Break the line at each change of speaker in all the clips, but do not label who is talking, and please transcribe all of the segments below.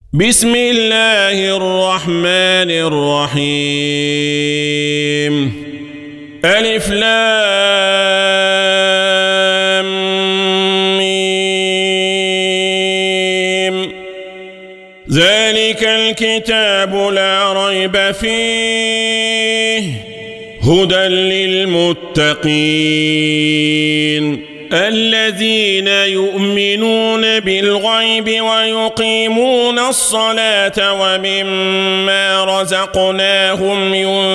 بسم الله الرحمن الرحيم ألف لام ميم ذلك الكتاب لا ريب فيه هدى للمتقين الذين يؤمنون بالغيب ويقيمون الصلاة ومما رزقناهم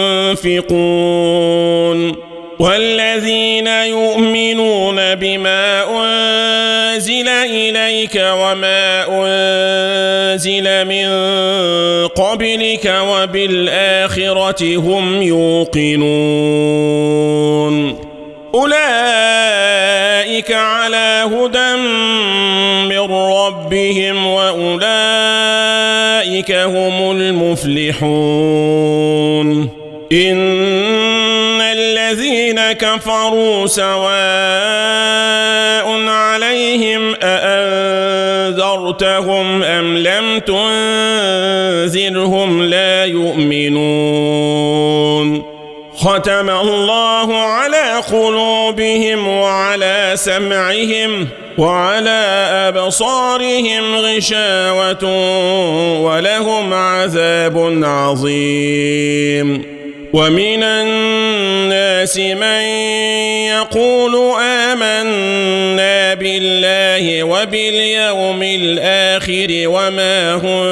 ينفقون والذين يؤمنون بما أنزل إليك وما أنزل من قبلك وبالآخرة هم يوقنون أولئك على هدى من ربهم وأولئك هم المفلحون إن الذين كفروا سواء عليهم أأنذرتهم أم لم تنذرهم لا يؤمنون ختم الله على قلوبهم وعلى سمعهم وعلى أبصارهم غشاوة ولهم عذاب عظيم ومن الناس من يقول آمنا بالله وباليوم الآخر وما هم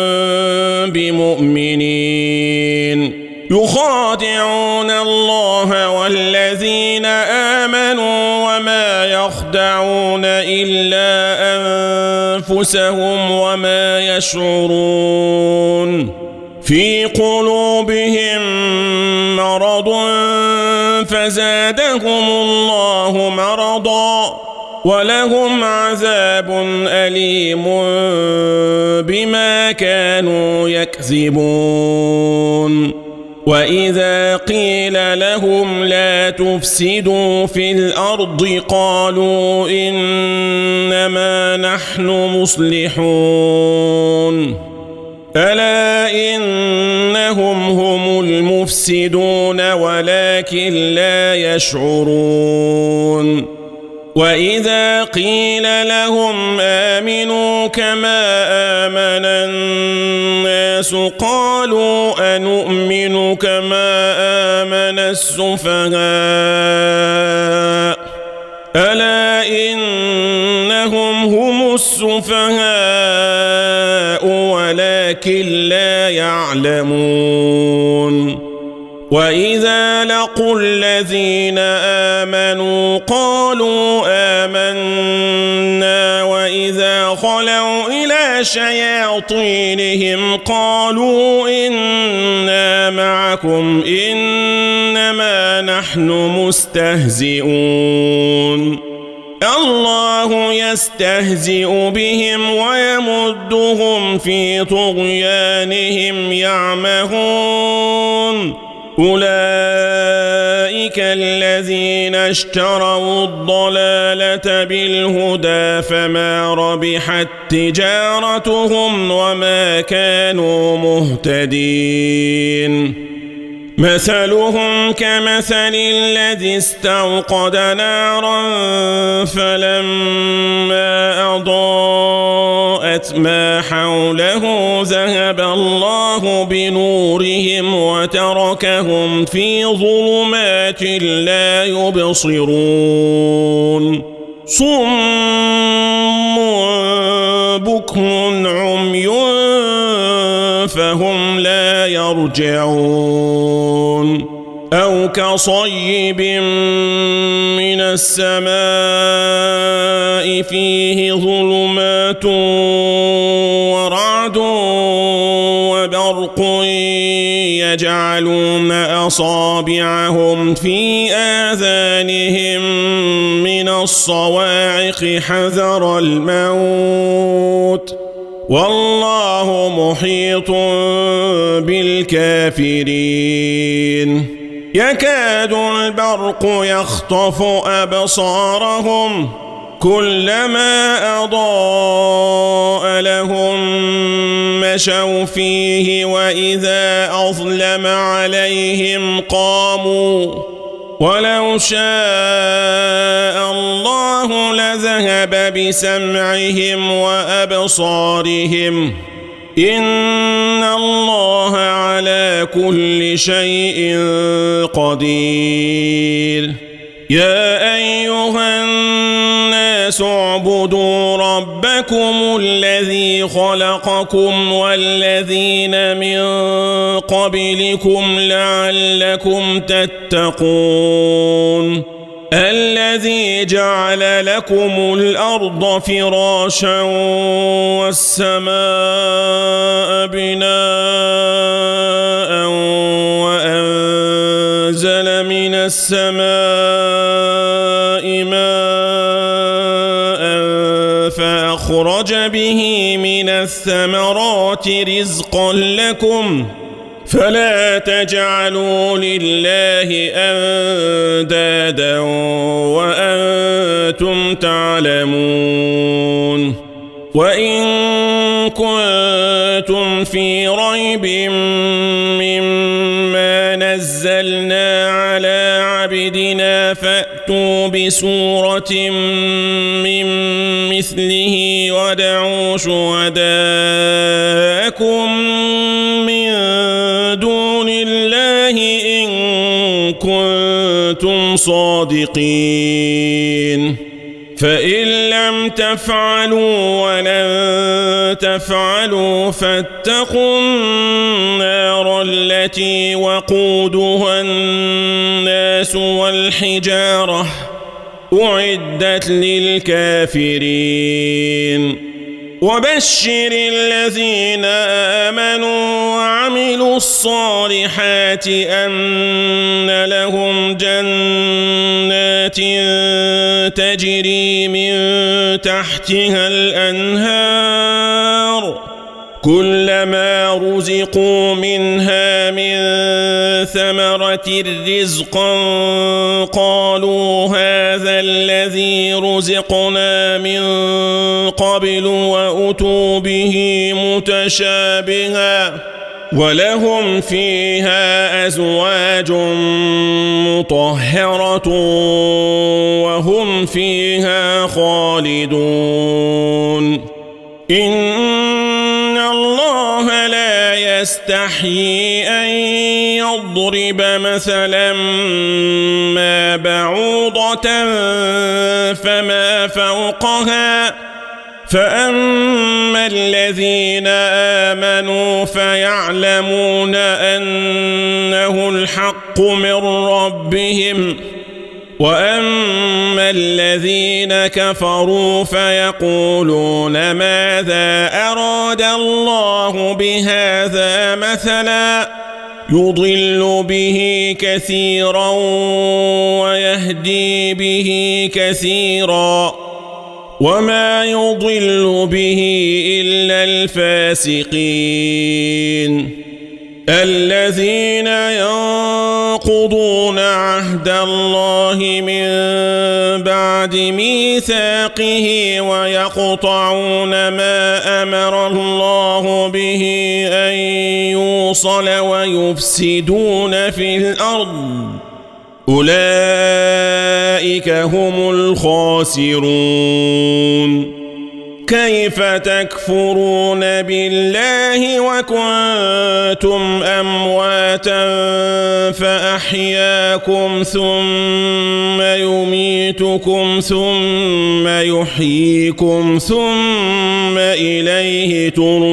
بمؤمنين يخادعون الله والذين آمنوا وما يخدعون إلا أنفسهم وما يشعرون في قلوبهم مرض فزادهم الله مرضا ولهم عذاب أليم بما كانوا يكذبون وإذا قيل لهم لا تفسدوا في الأرض قالوا إنما نحن مصلحون ألا إنهم هم المفسدون ولكن لا يشعرون وإذا قيل لهم آمنوا كما آمن الناس قالوا أنؤمن كما آمن السفهاء ألا إنهم هم السفهاء ولكن لا يعلمون وإذا لقوا الذين آمنوا قالوا آمنا وإذا خلوا إلى شياطينهم قالوا إنا معكم إنما نحن مستهزئون الله يستهزئ بهم ويمدهم في طغيانهم يعمهون أولئك الذين اشتروا الضلالة بالهدى فما ربحت تجارتهم وما كانوا مهتدين مثلهم كمثل الذي استوقد نارا فلما أضاءت ما حوله ذهب الله بنورهم وتركهم في ظلمات لا يبصرون صم بكم عمي فهم لا يرجعون أو كصيب من السماء فيه ظلمات ورعد وبرق يجعلون أصابعهم في آذانهم من الصواعق حذر الموت والله محيط بالكافرين يكاد البرق يخطف أبصارهم كلما أضاء لهم مشوا فيه وإذا أظلم عليهم قاموا ولو شاء الله لذهب بسمعهم وأبصارهم إن الله على كل شيء قدير يا أيها الناس اعبدوا ربكم الذي خلقكم والذين من قبلكم لعلكم تتقون الذي جعل لكم الأرض فراشا والسماء بناء وأنزل من السماء ماء فأخرج به من الثمرات رزقا لكم فلا تجعلوا لله أندادا وأنتم تعلمون وإن كنتم في ريب مما نزلنا على عبدنا فأتوا بسورة من مثله وادعوا شهداءكم من دون الله إن كنتم صادقين فإن لم تفعلوا ولن تفعلوا فاتقوا النار التي وقودها الناس والحجارة أعدت للكافرين وبشر الذين آمنوا وعملوا الصالحات أن لهم جنات تجري من تحتها الأنهار كلما رزقوا منها من ثمرة رزقا قالوا هذا الذي رزقنا من قبل وأتوا به متشابها ولهم فيها أزواج مطهرة وهم فيها خالدون إن الله لا يستحيي أن يضرب مثلا ما بعوضة فما فوقها فأما الذين آمنوا فيعلمون أنه الحق من ربهم وأما الذين كفروا فيقولون ماذا أراد الله بهذا مثلا يضل به كثيرا ويهدي به كثيرا وما يضل به إلا الفاسقين الذين ينقضون عهد الله من بعد ميثاقه ويقطعون ما أمر الله به أن يوصل ويفسدون في الأرض أولئك هم الخاسرون كيف تكفرون بالله وكنتم أمواتا فأحياكم ثم يميتكم ثم يحييكم ثم إليه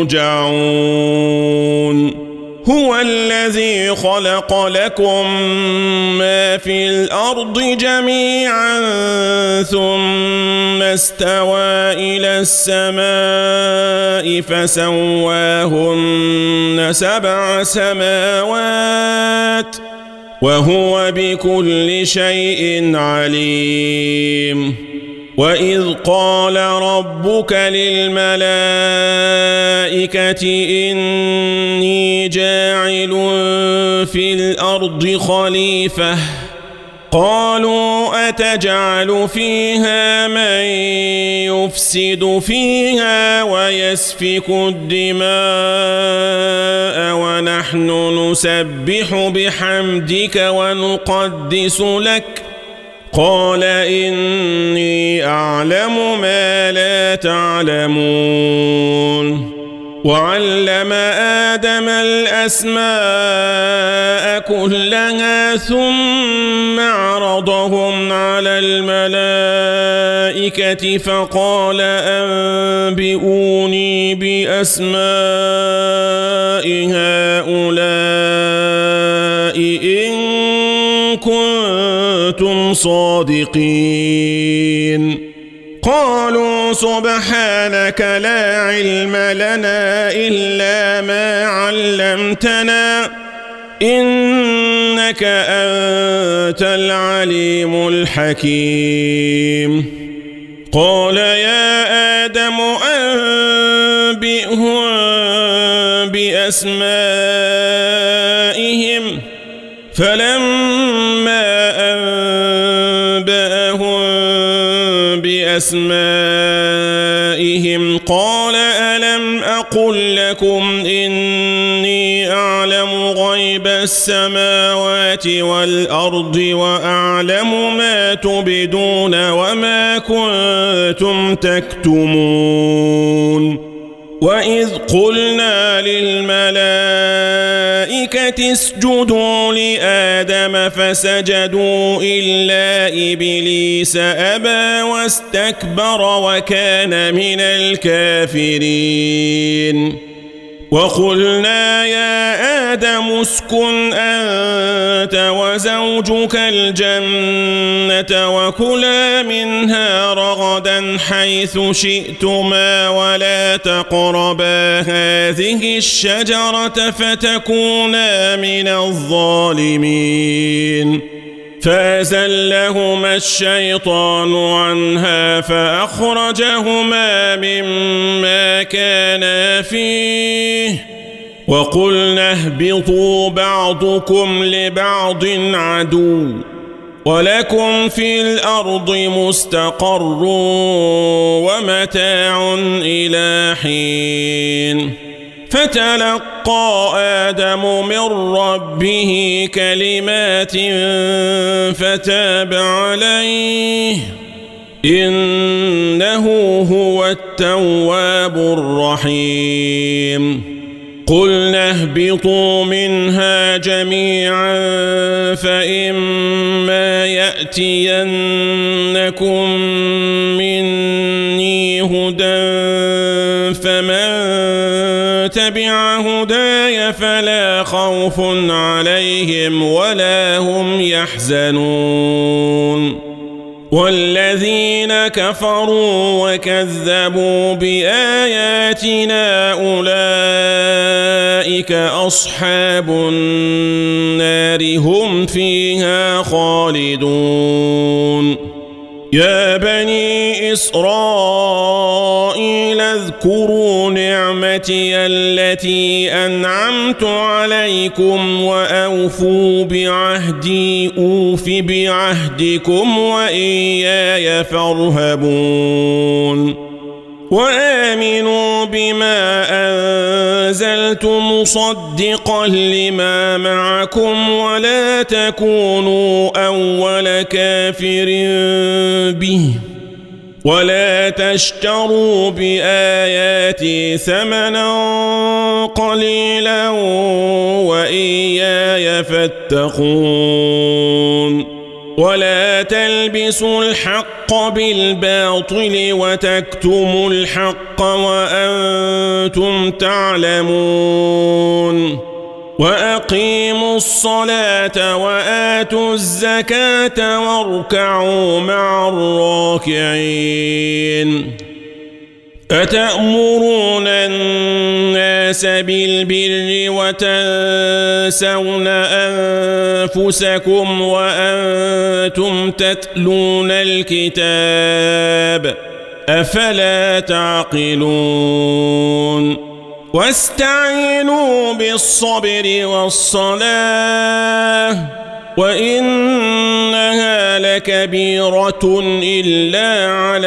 ترجعون هو الذي خلق لكم ما في الأرض جميعا ثم استوى إلى السماء فسواهن 7 سماوات وهو بكل شيء عليم وإذ قال ربك للملائكة إني جاعل في الأرض خليفة قالوا أتجعل فيها من يفسد فيها ويسفك الدماء ونحن نسبح بحمدك ونقدس لك قال إني أعلم ما لا تعلمون وعلم آدم الأسماء كلها ثم عرضهم على الملائكة فقال أنبئوني بأسماء هؤلاء إن كنتم صادقين قالوا سبحانك لا علم لنا إلا ما علمتنا إنك أنت العليم الحكيم قال يا آدم أنبئهم بأسمائهم فلما أنبأهم بأسمائهم قال ألم أقل لكم إني أعلم غيب السماوات والأرض وأعلم ما تبدون وما كنتم تكتمون وإذ قلنا للملائكة اسجدوا لآدم فسجدوا إلا إبليس أبى واستكبر وكان من الكافرين وقلنا يا آدم اسكن أنت وزوجك الجنة وكلا منها رغدا حيث شئتما ولا تقربا هذه الشجرة فتكونا من الظالمين فأزلهما الشيطان عنها فأخرجهما مما كانا فيه وقلنا اهبطوا بعضكم لبعض عدو ولكم في الأرض مستقر ومتاع إلى حين فتلقى آدم من ربه كلمات فتاب عليه إنه هو التواب الرحيم قلنا اهبطوا منها جميعا فإما يأتينكم مني هدى فمن تبع هداي فلا خوف عليهم ولا هم يحزنون والذين كفروا وكذبوا بآياتنا أولئك أصحاب النار هم فيها خالدون يا بني إسرائيل اذكروا نعمتي التي أنعمت عليكم وأوفوا بعهدي أوف بعهدكم وإياي فارهبون وآمنوا بما أنزلت مصدقا لما معكم ولا تكونوا أول كافر به ولا تشتروا بآياتي ثمنا قليلا وإياي فاتقون ولا تلبسوا الحق بالباطل وتكتموا الحق وأنتم تعلمون وأقيموا الصلاة وآتوا الزكاة واركعوا مع الراكعين أتأمرون الناس بالبر وتنسون أنفسكم وأنتم تتلون الكتاب أفلا تعقلون واستعينوا بالصبر والصلاة وإنها لكبيرة إلا على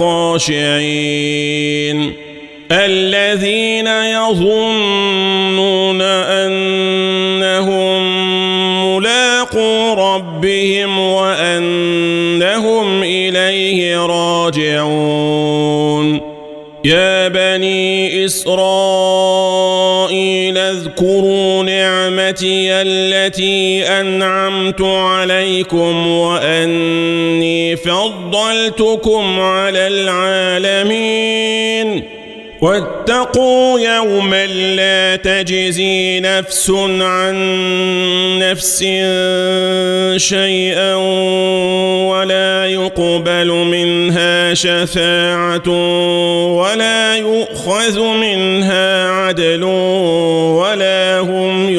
الخاشعين الذين يظنون أنهم ملاقو ربهم وأنهم إليه راجعون يا بني إسرائيل اذكروا نعمتي التي أنعمت عليكم وأني فضلتكم على العالمين واتقوا يوما لا تجزي نفس عن نفس شيئا ولا يقبل منها شفاعة ولا يؤخذ منها عدل ولا هم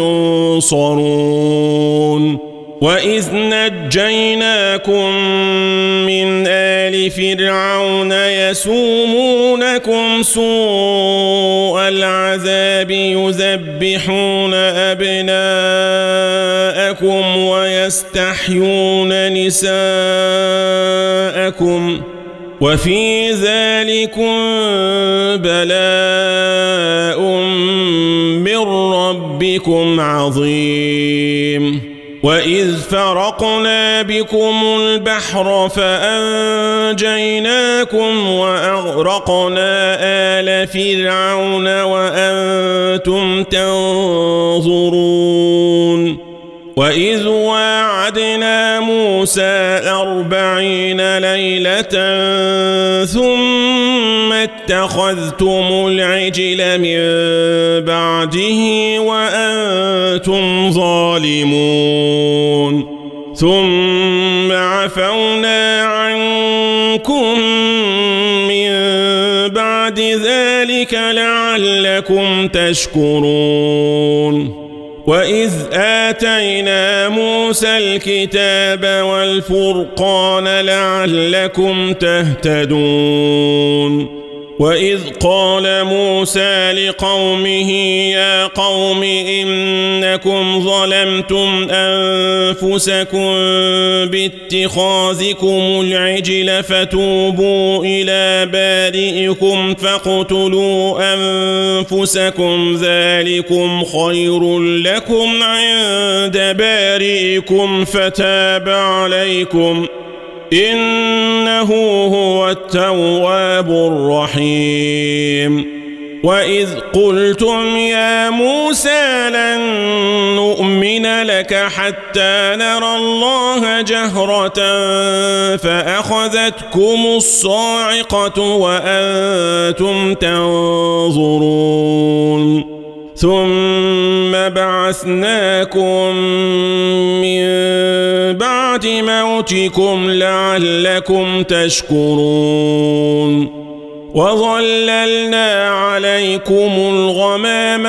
ينصرون وإذ نجيناكم من آل فرعون يسومونكم سوء العذاب يذبحون أبناءكم ويستحيون نساءكم وفي ذلكم بلاء من ربكم عظيم وإذ فرقنا بكم البحر فأنجيناكم وأغرقنا آل فرعون وأنتم تنظرون وإذ واعدنا موسى 40 ليلة ثم اتخذتم العجل من بعده وأنتم ظالمون ثم عفونا عنكم من بعد ذلك لعلكم تشكرون وإذ آتينا موسى الكتاب والفرقان لعلكم تهتدون وإذ قال موسى لقومه يا قوم إنكم ظلمتم أنفسكم باتخاذكم العجل فتوبوا إلى بارئكم فاقتلوا أنفسكم ذلكم خير لكم عند بارئكم فتاب عليكم إنه هو التواب الرحيم وإذ قلتم يا موسى لن نؤمن لك حتى نرى الله جهرة فأخذتكم الصاعقة وأنتم تنظرون ثم بعثناكم من بعد موتكم لعلكم تشكرون وظللنا عليكم الغمام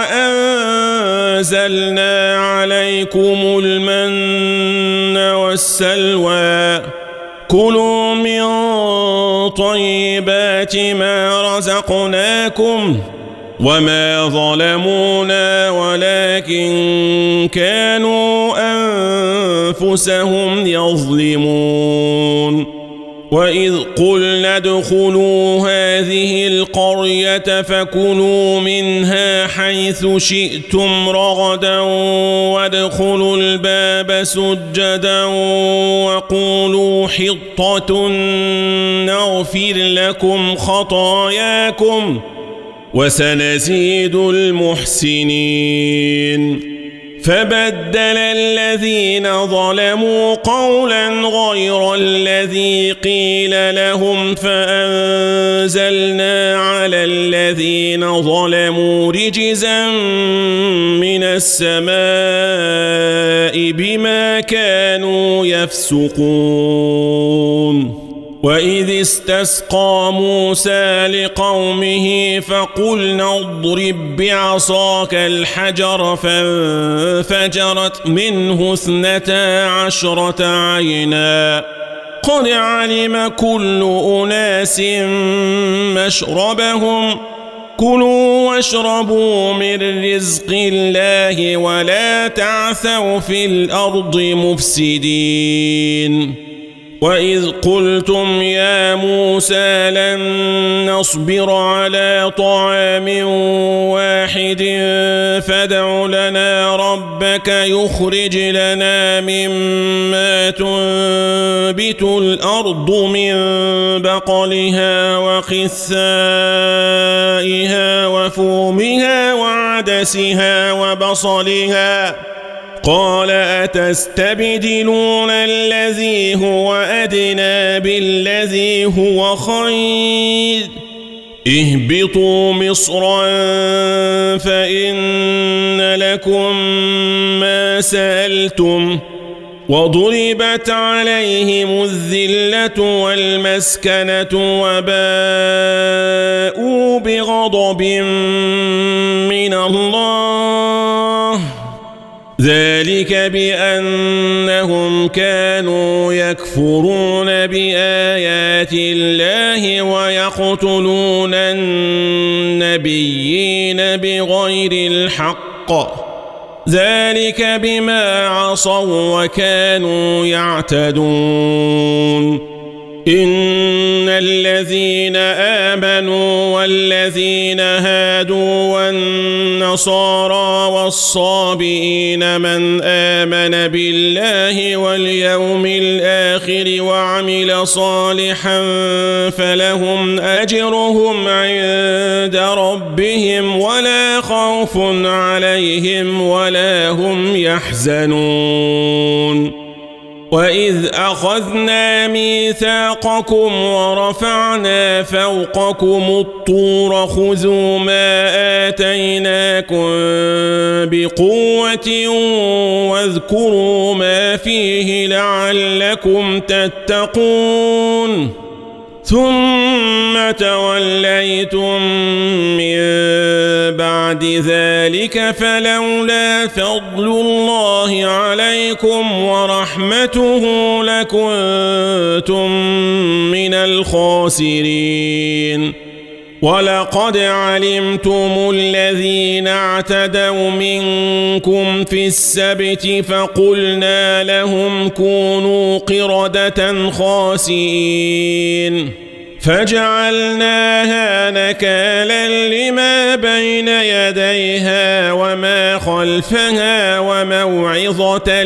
وأنزلنا عليكم المن والسلوى كلوا من طيبات ما رزقناكم وما ظلمونا ولكن كانوا أنفسهم يظلمون وإذ قلنا ادخلوا هذه القرية فكلوا منها حيث شئتم رغدا وادخلوا الباب سجدا وقولوا حطة نغفر لكم خطاياكم وسنزيد المحسنين فبدل الذين ظلموا قولا غير الذي قيل لهم فأنزلنا على الذين ظلموا رجزا من السماء بما كانوا يفسقون وإذ استسقى موسى لقومه فقلنا اضرب بعصاك الحجر فانفجرت منه 12 عينا قد علم كل أناس مشربهم كلوا واشربوا من رزق الله ولا تعثوا في الأرض مفسدين وإذ قلتم يا موسى لن نصبر على طعام واحد فادع لنا ربك يخرج لنا مما تنبت الأرض من بقلها وقثائها وفومها وعدسها وبصلها قال أتستبدلون الذي هو أدنى بالذي هو خير اهبطوا مصرا فإن لكم ما سألتم وضربت عليهم الذلة والمسكنة وباءوا بغضب من الله ذلك بأنهم كانوا يكفرون بآيات الله ويقتلون النبيين بغير الحق ذلك بما عصوا وكانوا يعتدون إن الذين آمنوا والذين هادوا والنصارى والصابئين من آمن بالله واليوم الآخر وعمل صالحا فلهم أجرهم عند ربهم ولا خوف عليهم ولا هم يحزنون وإذ أخذنا ميثاقكم ورفعنا فوقكم الطور خذوا ما آتيناكم بقوة واذكروا ما فيه لعلكم تتقون ثم توليتم من بعد ذلك فلولا فضل الله عليكم ورحمته لكنتم من الخاسرين ولقد علمتم الذين اعتدوا منكم في السبت فقلنا لهم كونوا قردة خاسئين فجعلناها نكالا لما بين يديها وما خلفها وموعظة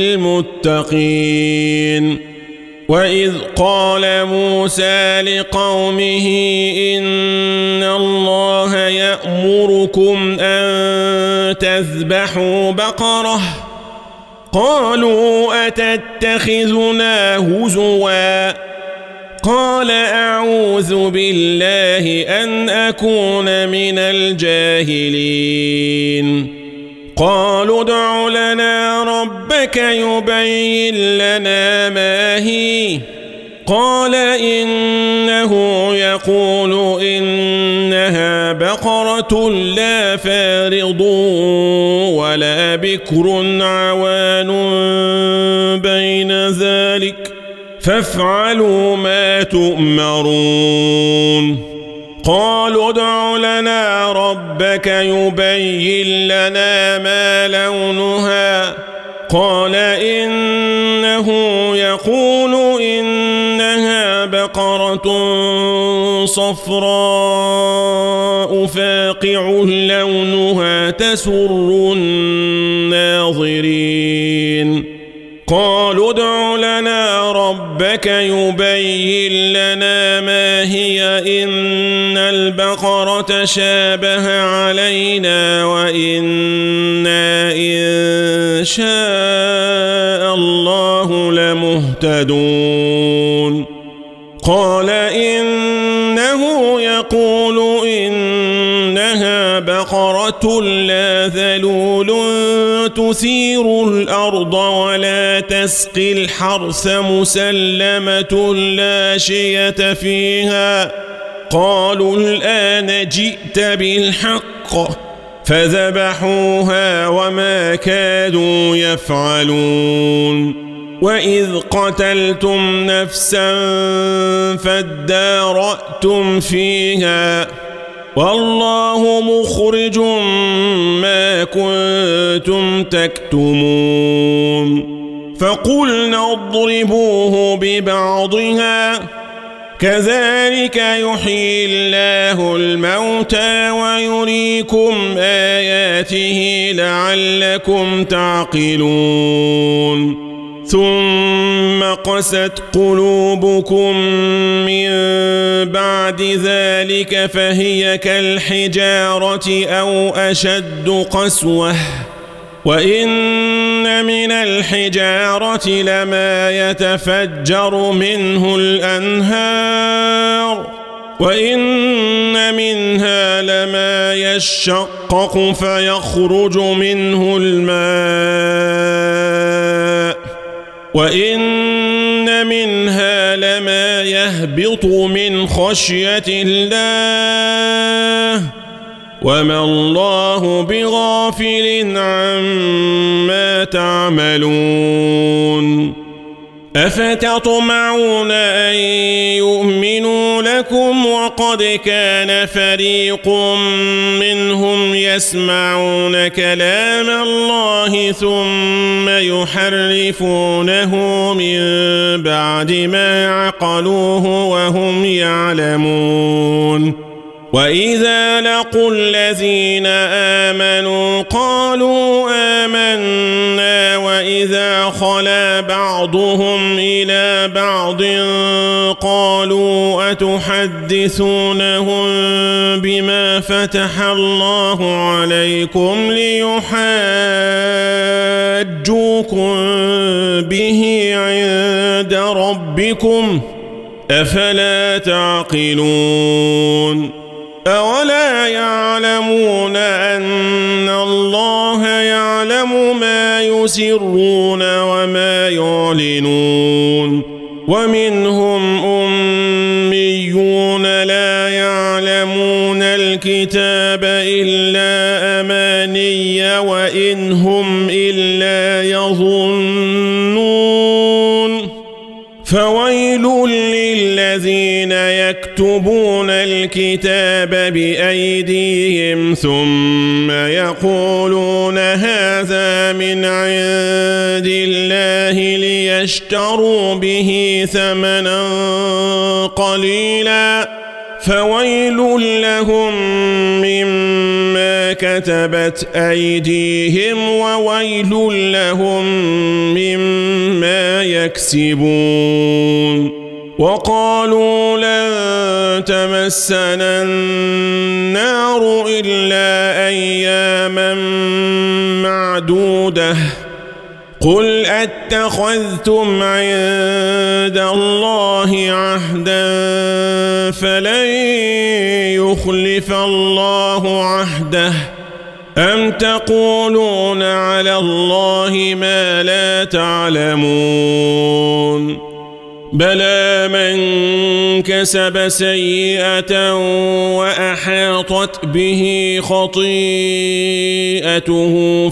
للمتقين وإذ قال موسى لقومه إن الله يأمركم أن تذبحوا بقرة قالوا أتتخذنا هزوا قال أعوذ بالله أن أكون من الجاهلين قالوا ادع لنا ربك يبين لنا ما هي قال إنه يقول إنها بقرة لا فارض ولا بكر عوان بين ذلك فافعلوا ما تؤمرون قالوا ادع لنا ربك يبين لنا ما لونها قال إنه يقول إنها بقرة صفراء فاقع لونها تسر الناظرين قالوا ادع لنا ربك يبين لنا ما هي إن البقرة شابه علينا وإنا إن شاء الله لمهتدون قال إنه يقول إنها بقرة لا ذلول تثير الأرض ولا تسقي الحرث مسلمة لا شية فيها قالوا الآن جئت بالحق فذبحوها وما كادوا يفعلون وإذ قتلتم نفسا فادارأتم فيها والله مخرج ما كنتم تكتمون فقلنا اضربوه ببعضها كذلك يحيي الله الموتى ويريكم آياته لعلكم تعقلون ثم قست قلوبكم من بعد ذلك فهي كالحجارة أو أشد قسوة وإن من الحجارة لما يتفجر منه الأنهار وإن منها لما يشقق فيخرج منه الماء وإن منها لما يهبط من خشية الله وما الله بغافل عما تعملون أفتطمعون أن يؤمنوا لكم وقد كان فريق منهم يسمعون كلام الله ثم يحرفونه من بعد ما عقلوه وهم يعلمون وإذا لقوا الذين آمنوا قالوا آمنا وإذا خلا بعضهم إلى بعض قالوا أتحدثونهم بما فتح الله عليكم ليحاجوكم به عند ربكم أفلا تعقلون أولا يعلمون أن الله يعلم ما يسرون وما يعلنون ومنهم أميون لا يعلمون الكتاب إلا أماني وإن هم إلا يظنون فويل للذين يكتبون الكتاب بأيديهم ثم يقولون هذا من عند الله ليشتروا به ثمنا قليلا فويل لهم مما كتبت أيديهم وويل لهم مما يكسبون وقالوا لن تمسنا النار إلا أياما معدودة قل أتخذتم عند الله عهدا فلن يخلف الله عهده أم تقولون على الله ما لا تعلمون بلى من كسب سيئة وأحاطت به خطيئته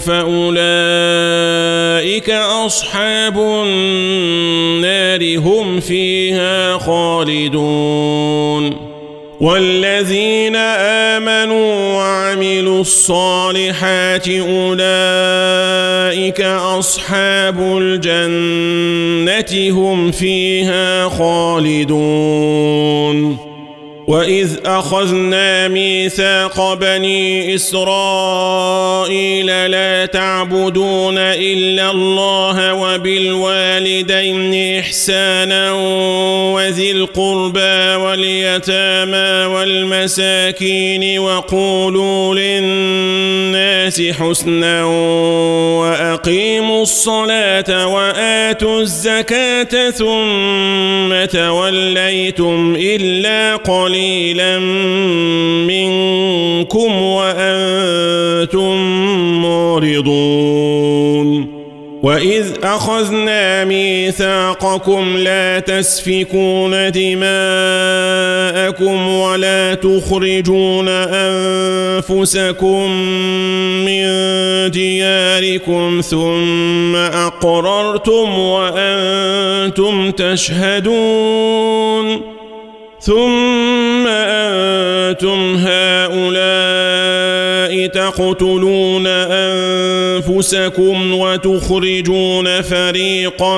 فأولئك أصحاب النار هم فيها خالدون والذين آمنوا وعملوا الصالحات أولئك أصحاب الجنة هم فيها خالدون وإذ أخذنا ميثاق بني إسرائيل لا تعبدون إلا الله وبالوالدين إحسانا وذي القربى واليتامى والمساكين وقولوا للناس حسنا وأقيموا الصلاة وآتوا الزكاة ثم توليتم إلا قليلا منكم وأنتم معرضون وإذ أخذنا ميثاقكم لا تسفكون دماءكم ولا تخرجون أنفسكم من دياركم ثم أقررتم وأنتم تشهدون ثم أنتم هؤلاء تقتلون أنفسكم وتخرجون فريقا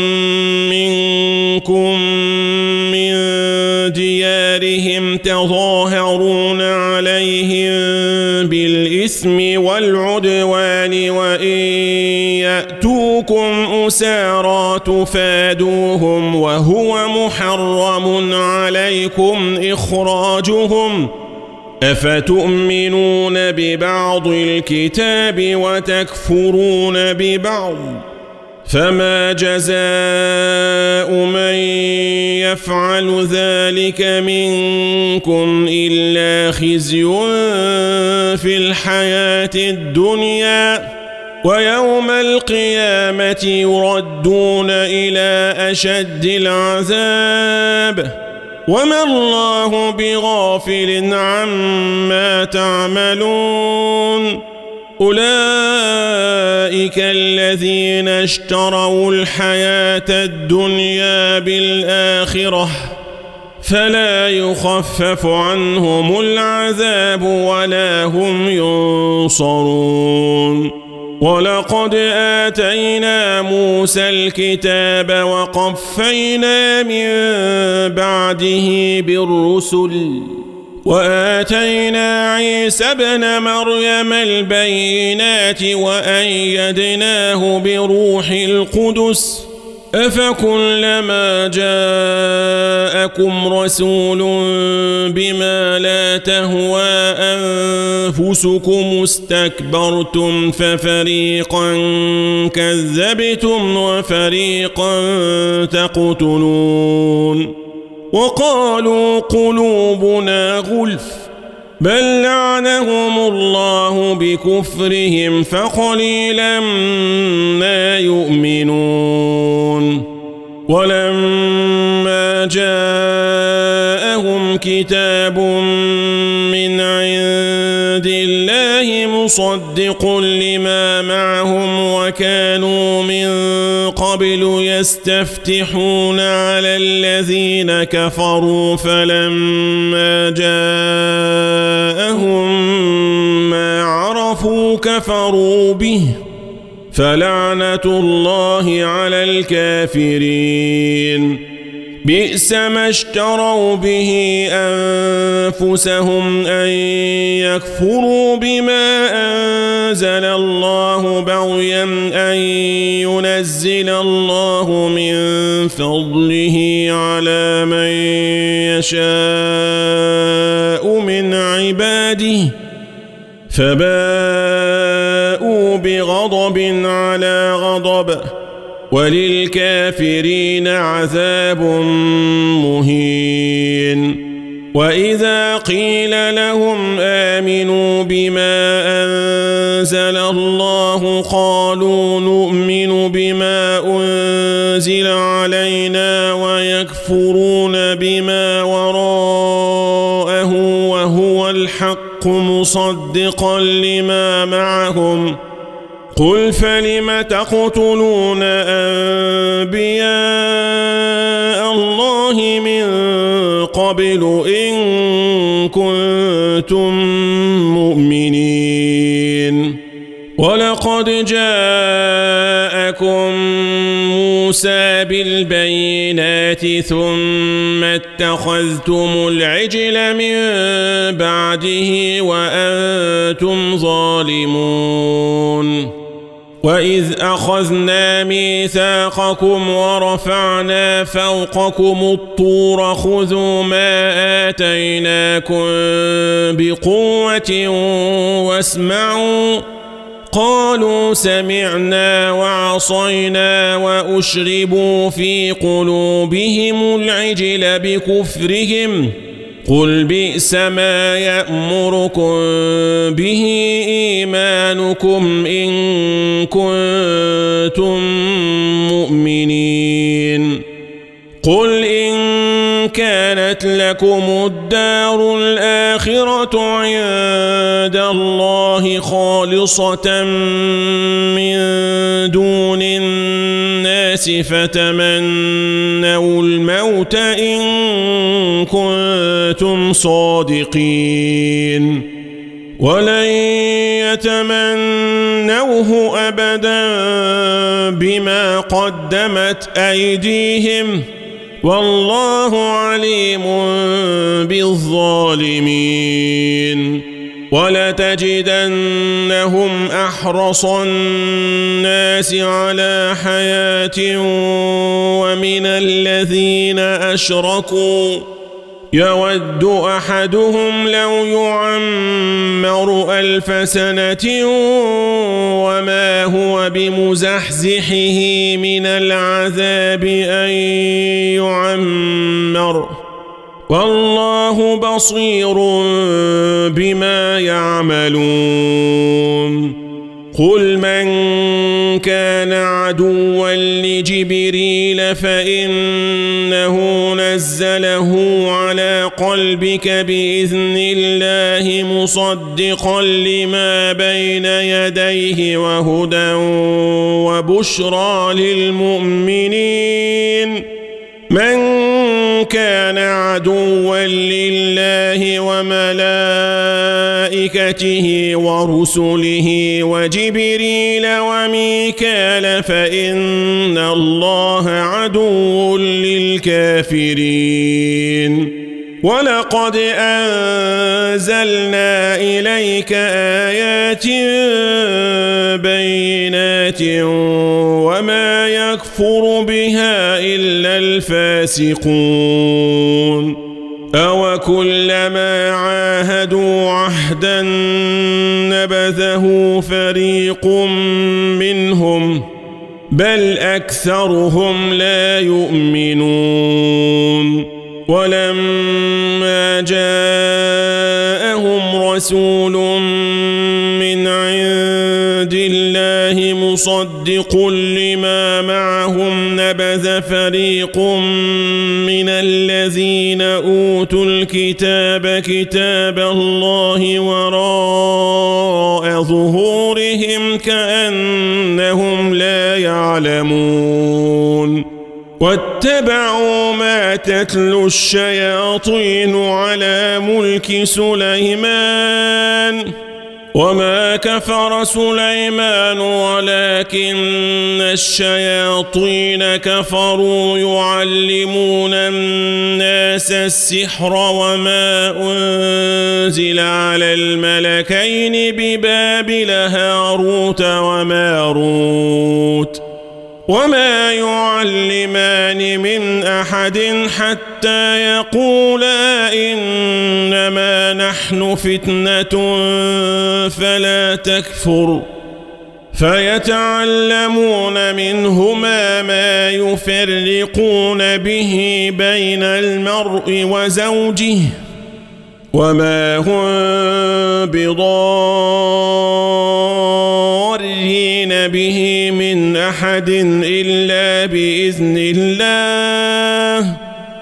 منكم من ديارهم تظاهرون عليهم بالإثم والعدوان وإن يأتوكم أسارى تفادوهم وهو محرم عليكم إخراجهم أفتؤمنون ببعض الكتاب وتكفرون ببعض فما جزاء من يفعل ذلك منكم إلا خزي في الحياة الدنيا ويوم القيامة يردون إلى أشد العذاب وما الله بغافل عما تعملون أولئك الذين اشتروا الحياة الدنيا بالآخرة فلا يخفف عنهم العذاب ولا هم ينصرون ولقد آتينا موسى الكتاب وقفينا من بعده بالرسل وآتينا عيسى ابن مريم البينات وأيدناه بروح القدس أفكلما جاءكم رسول بما لا تهوى أنفسكم استكبرتم ففريقا كذبتم وفريقا تقتلون وقالوا قلوبنا غلف بل لعنهم الله بكفرهم فقليلا ما يؤمنون ولما جاءهم كتاب من عند الله مصدق لما معهم وكانوا من قبل يستفتحون على الذين كفروا فلما جاءهم ما عرفوا كفروا به فلعنة الله على الكافرين بئس ما اشتروا به أنفسهم أن يكفروا بما أنزل الله بغيا أن ينزل الله من فضله على من يشاء من عباده فباءوا بغضب على غضب وللكافرين عذاب مهين وإذا قيل لهم آمنوا بما أنزل الله قالوا نؤمن بما أنزل علينا ويكفرون بما وراءه وهو الحق مصدقا لما معهم قل فلم تقتلون أنبياء الله من قبل إن كنتم مؤمنين ولقد جاءكم موسى بالبينات ثم اتخذتم العجل من بعده وأنتم ظالمون وإذ أخذنا ميثاقكم ورفعنا فوقكم الطور خذوا ما آتيناكم بقوة واسمعوا قالوا سمعنا وعصينا وأشربوا في قلوبهم العجل بكفرهم قل بئس ما يأمركم به إيمانكم إن كنتم مؤمنين قل إن كانت لكم الدار الآخرة عند الله خالصة من دون الناس فتمنوا الموت إن كنتم كنتم صادقين ولن يتمنوه أبدا بما قدمت أيديهم والله عليم بالظالمين ولتجدنهم أحرص الناس على حياة ومن الذين أشركوا يود أحدهم لو يعمر 1000 سنة وما هو بمزحزحه من العذاب أن يعمر والله بصير بما يعملون قل من كان عدوا لجبريل فإنه نزله على قلبك بإذن الله مصدقا لما بين يديه وهدى وبشرى للمؤمنين من كان عدوا لله وملائكته ورسله وجبريل وميكال فإن الله عدو للكافرين ولقد أنزلنا إليك آيات بينات وما يكفر بها إلا الفاسقون أوكلما عاهدوا عهدا نبذه فريق منهم بل أكثرهم لا يؤمنون ولما جاءهم رسول من عند الله مصدق لما معهم نبذ فريق من الذين أوتوا الكتاب كتاب الله وراء ظهورهم كأنهم لا يعلمون واتبعوا ما تتلو الشياطين على ملك سليمان وما كفر سليمان ولكن الشياطين كفروا يعلمون الناس السحر وما أنزل على الملكين ببابل هاروت وماروت وما يعلمان من أحد حتى يقولا إنما نحن فتنة فلا تكفر فيتعلمون منهما ما يفرقون به بين المرء وزوجه وما هم بضارين به من أحد إلا بإذن الله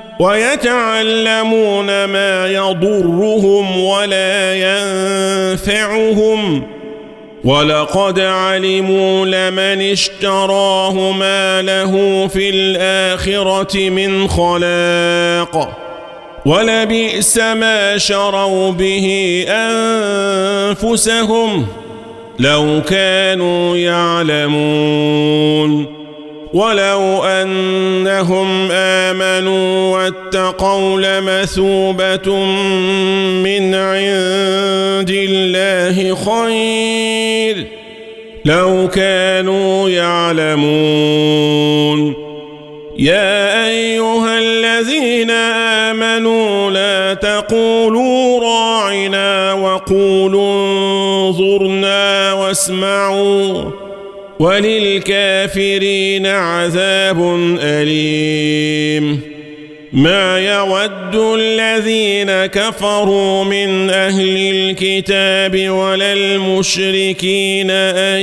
ويتعلمون ما يضرهم ولا ينفعهم ولقد علموا لمن اشتراه ما له في الآخرة من خلاق ولبئس ما شروا به أنفسهم لو كانوا يعلمون ولو أنهم آمنوا واتقوا لمثوبة من عند الله خير لو كانوا يعلمون يا أيها الذين آمنوا لا تقولوا راعنا وقولوا انظرنا واسمعوا وللكافرين عذاب أليم ما يود الذين كفروا من أهل الكتاب ولا المشركين أن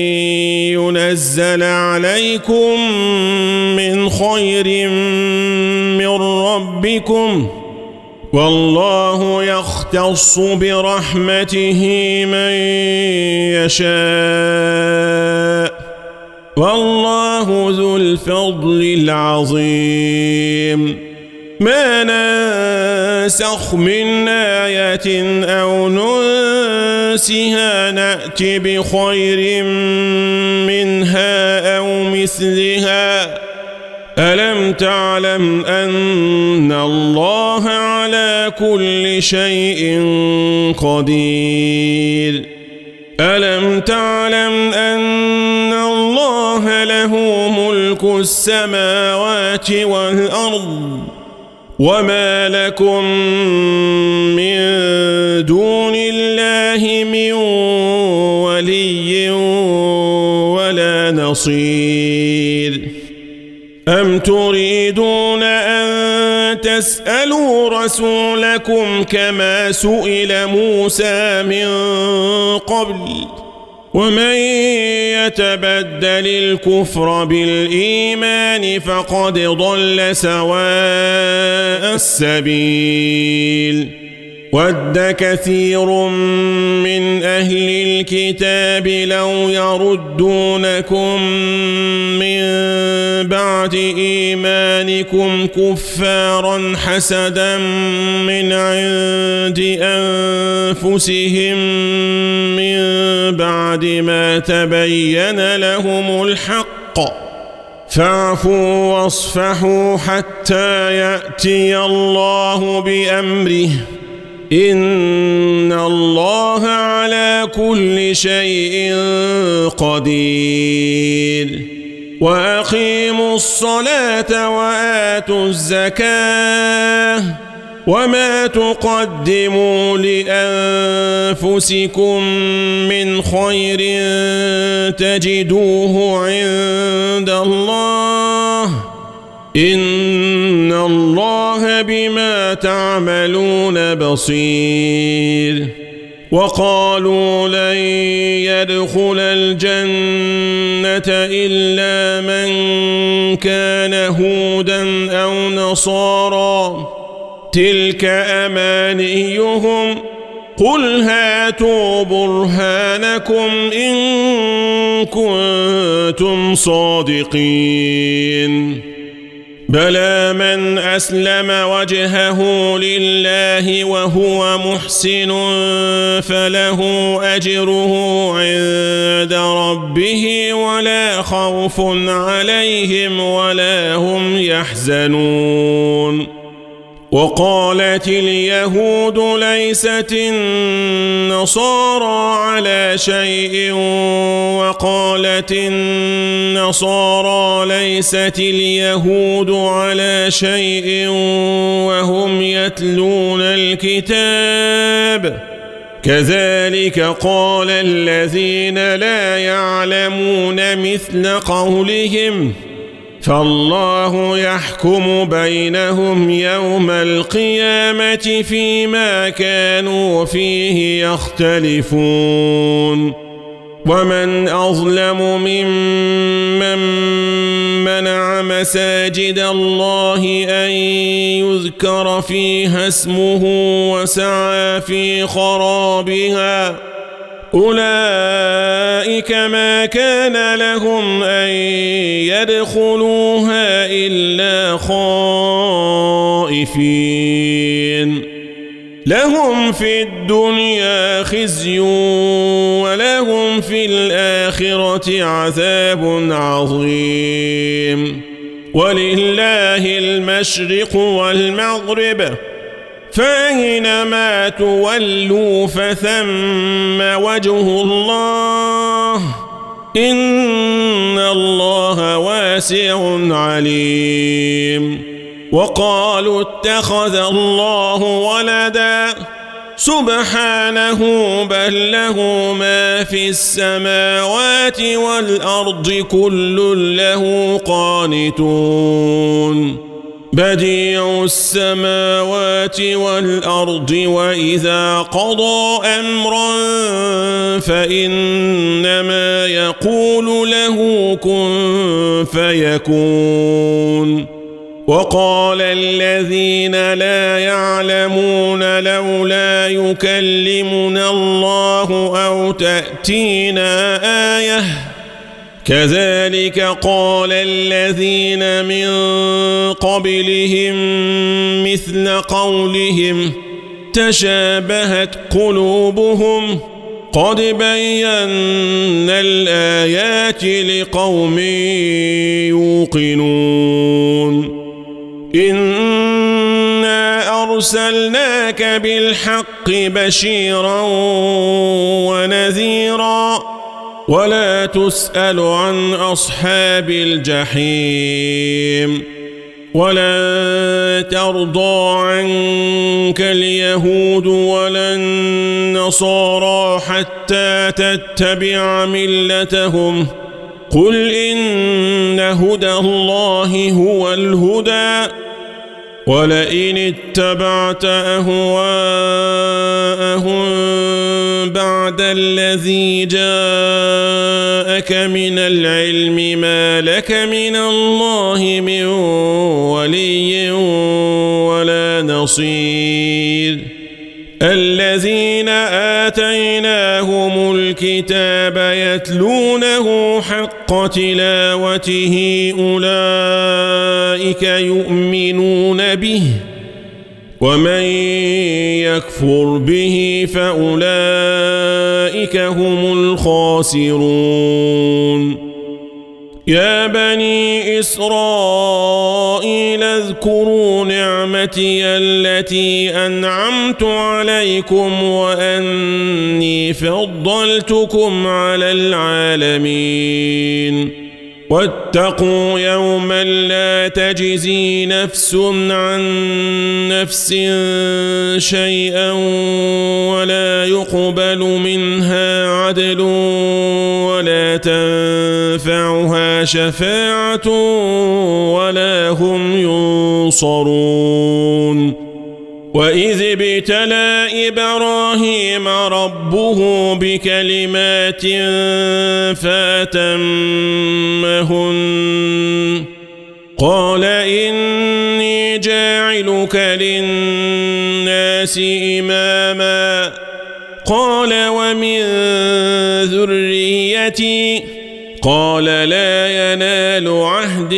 ينزل عليكم من خير من ربكم والله يختص برحمته من يشاء والله ذو الفضل العظيم ما ننسخ من آية أو ننسها نأت بخير منها أو مثلها ألم تعلم أن الله على كل شيء قدير ألم تعلم أن الله له ملك السماوات والأرض وما لكم من دون الله من ولي ولا نصير أم تريدون أن تسألوا رسولكم كما سئل موسى من قبل ومن يتبدل الكفر بالإيمان فقد ضل سواء السبيل ود كثير من أهل الكتاب لو يردونكم من بعد إيمانكم كفارا حسدا من عند أنفسهم من بعد ما تبين لهم الحق فاعفوا واصفحوا حتى يأتي الله بأمره إن الله على كل شيء قدير وأقيموا الصلاة وآتوا الزكاة وما تقدموا لأنفسكم من خير تجدوه عند الله إن الله بما تعملون بصير وقالوا لن يدخل الجنة إلا من كان هودا أو نصارى تلك أمانيهم قل هاتوا برهانكم إن كنتم صادقين بلى من أسلم وجهه لله وهو محسن فله أجره عند ربه ولا خوف عليهم ولا هم يحزنون وقالت اليهود ليست النصارى على شيء وقالت النصارى ليست اليهود على شيء وهم يتلون الكتاب كذلك قال الذين لا يعلمون مثل قولهم فالله يحكم بينهم يوم القيامة فيما كانوا فيه يختلفون ومن أظلم ممن منع مساجد الله أن يذكر فيها اسمه وسعى في خرابها أولئك ما كان لهم أن يدخلوها إلا خائفين لهم في الدنيا خزي ولهم في الآخرة عذاب عظيم ولله المشرق والمغرب فأينما تولوا فثم وجه الله إن الله واسع عليم وقالوا اتخذ الله ولدا سبحانه بل له ما في السماوات والأرض كل له قانتون بديع السماوات والأرض وإذا قضى أمرا فإنما يقول له كن فيكون وقال الذين لا يعلمون لولا يكلمنا الله أو تأتينا آية كذلك قال الذين من قبلهم مثل قولهم تشابهت قلوبهم قد بينا الآيات لقوم يوقنون إنا أرسلناك بالحق بشيرا ونذيرا ولا تسأل عن أصحاب الجحيم ولن ترضى عنك اليهود ولا النصارى حتى تتبع ملتهم قل إن هدى الله هو الهدى ولئن اتبعت أهواءهم بعد الذي جاءك من العلم ما لك من الله من ولي ولا نصير الذين آتيناهم الكتاب يتلونه حق تلاوته أولئك يؤمنون به ومن يكفر به فأولئك هم الخاسرون يا بني إسرائيل اذكروا نعمتي التي أنعمت عليكم وأني فضلتكم على العالمين واتقوا يوما لا تجزي نفس عن نفس شيئا ولا يقبل منها عدل ولا تنفعها شفاعة ولا هم ينصرون وإذ ابتلى إبراهيم ربه بكلمات فأتمهن قال إني جاعلك للناس إماما قال ومن ذريتي قال لا ينال عهد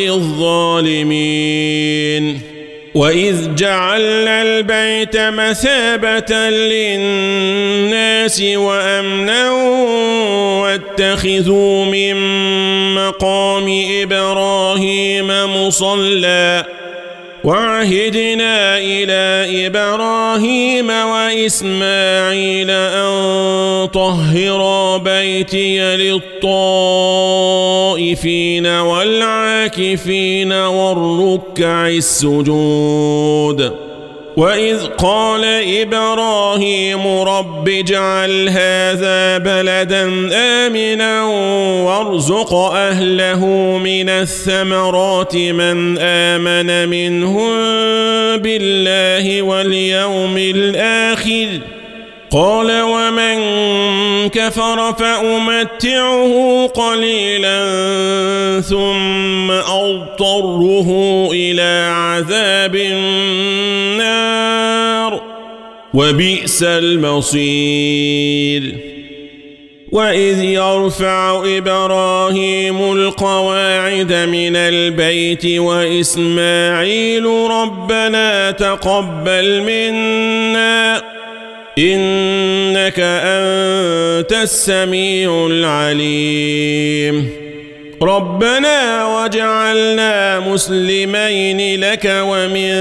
الظالمين وإذ جعلنا البيت مثابة للناس وأمنا واتخذوا من مقام إبراهيم مصلى وعهدنا إلى إبراهيم وإسماعيل أن طهرا بيتي للطائفين والعاكفين والركع السجود وإذ قال إبراهيم رب اجعل هذا بلدا آمنا وارزق أهله من الثمرات من آمن منهم بالله واليوم الآخر قال ومن كفر فأمتعه قليلا ثم أضطره إلى عذاب النار وبئس المصير وإذ يرفع إبراهيم القواعد من البيت وإسماعيل ربنا تقبل منا إنك أنت السميع العليم ربنا واجعلنا مسلمين لك ومن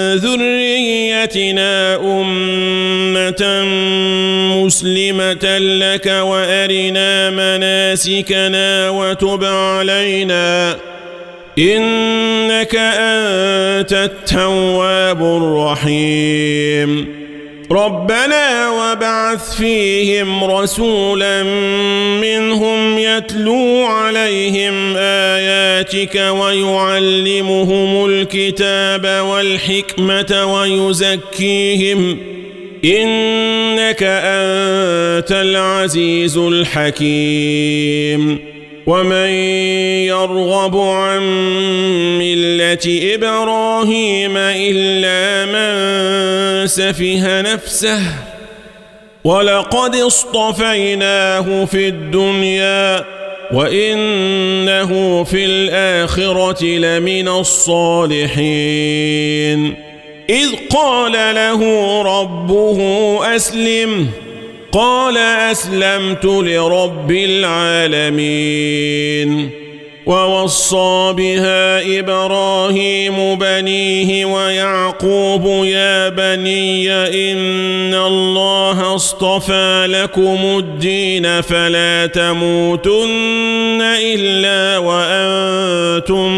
ذريتنا أمة مسلمة لك وأرنا مناسكنا وتب علينا إنك أنت التواب الرحيم ربنا وابعث فيهم رسولا منهم يتلو عليهم آياتك ويعلمهم الكتاب والحكمة ويزكيهم إنك أنت العزيز الحكيم ومن يرغب عن ملة إبراهيم إلا من سفه نفسه ولقد اصطفيناه في الدنيا وإنه في الآخرة لمن الصالحين إذ قال له ربه أسلم قال أسلمت لرب العالمين ووصى بها إبراهيم بنيه ويعقوب يا بني إن الله اصطفى لكم الدين فلا تموتن إلا وأنتم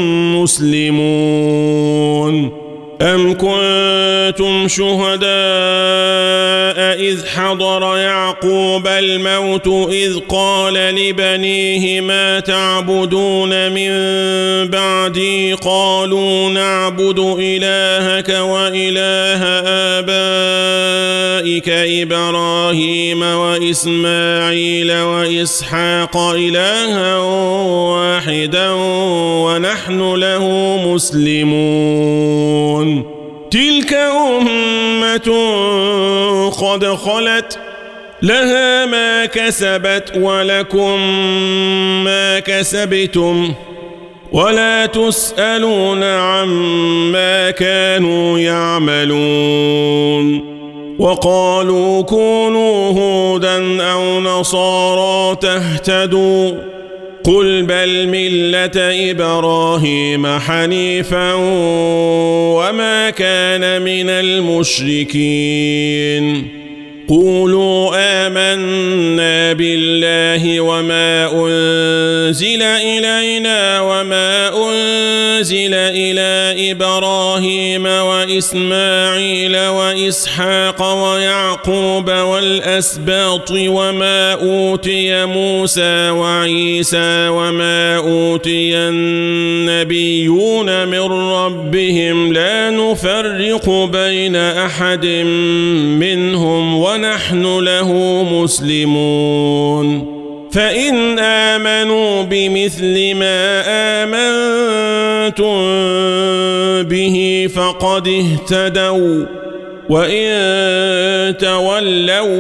مسلمون أم كنتم شهداء إذ حضر يعقوب الموت إذ قال لبنيه ما تعبدون من بعدي قالوا نعبد إلهك وإله آبائك إبراهيم وإسماعيل وإسحاق إلها واحدا ونحن له مسلمون تلك أمة قد خلت لها ما كسبت ولكم ما كسبتم ولا تسألون عما كانوا يعملون وقالوا كونوا هودا أو نصارى تهتدوا قل بل ملة إبراهيم حنيفا وما كان من المشركين قولوا آمنا بالله وما أنزل إلينا وما أنزل إلى إبراهيم وإسماعيل وإسحاق ويعقوب والأسباط وما أوتي موسى وعيسى وما أوتي النبيون من ربهم لا نفرق بين أحد منهم ونحن له مسلمون فإن آمنوا بمثل ما آمنتم به فقد اهتدوا وإن تولوا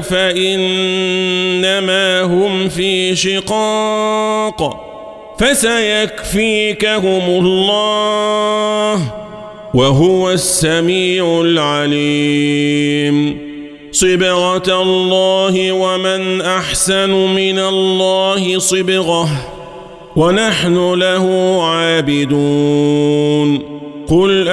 فإنما هم في شقاق فسيكفيكهم الله وهو السميع العليم صبغة الله ومن أحسن من الله صبغة ونحن له عابدون قل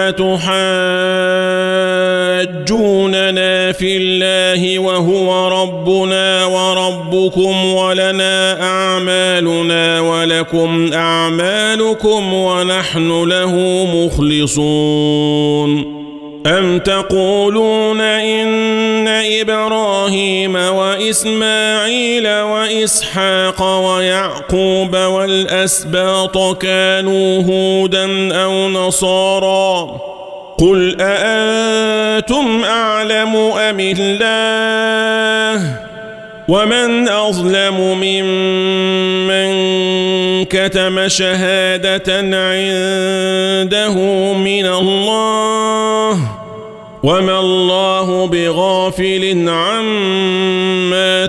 أتحاجوننا في الله وهو ربنا وربكم ولنا أعمالنا ولكم أعمالكم ونحن له مخلصون أم تقولون إن إبراهيم وإسماعيل وإسحاق ويعقوب والأسباط كانوا هودا أو نصارى قل أأنتم أعلم أم الله ومن أظلم ممن كتم شهادة عنده من الله وما الله بغافل عما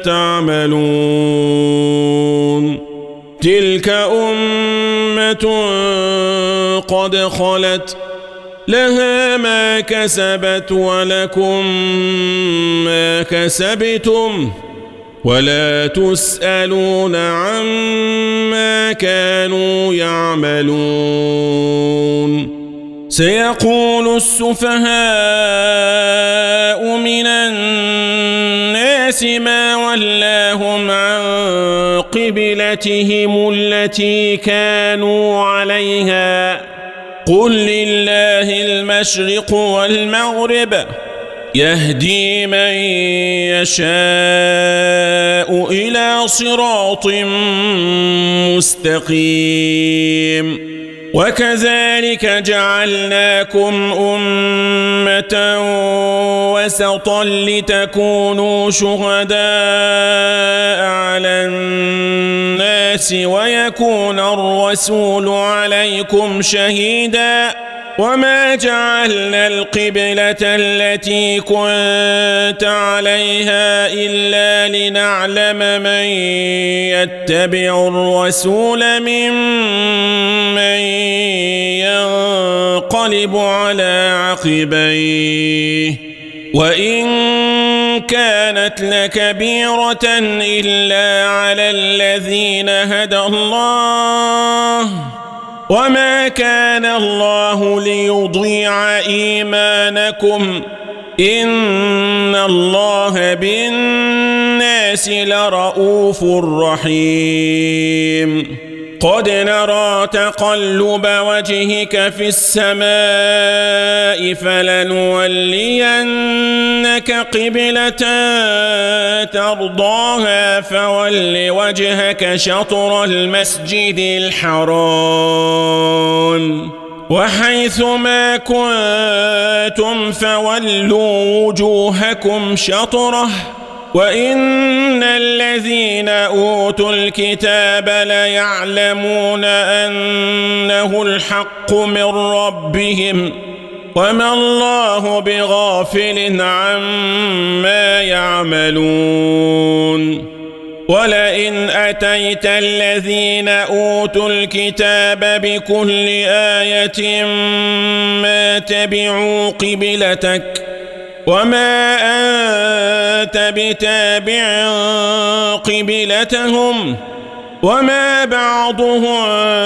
تعملون تلك أمة قد خلت لها ما كسبت ولكم ما كسبتم ولا تسألون عما كانوا يعملون سيقول السفهاء من الناس ما ولاهم عن قبلتهم التي كانوا عليها قل لله المشرق والمغرب يهدي من يشاء إلى صراط مستقيم وكذلك جعلناكم أمة وسطا لتكونوا شهداء على الناس ويكون الرسول عليكم شهيدا وما جعلنا القبلة التي كنت عليها إلا لنعلم من يتبع الرسول ممن ينقلب على عقبيه وإن كانت لكبيرة إلا على الذين هدى الله وما كان الله ليضيع إيمانكم إن الله بالناس لرؤوف رحيم قد نرى تقلب وجهك في السماء فلنولينك قبلة ترضاها فول وجهك شطر المسجد الحرام وحيث ما كنتم فولوا وجوهكم شطره وإن الذين أوتوا الكتاب ليعلمون أنه الحق من ربهم وما الله بغافل عما يعملون ولئن أتيت الذين أوتوا الكتاب بكل آية ما تبعوا قبلتك وما أنت بتابع قبلتهم وما بعضهم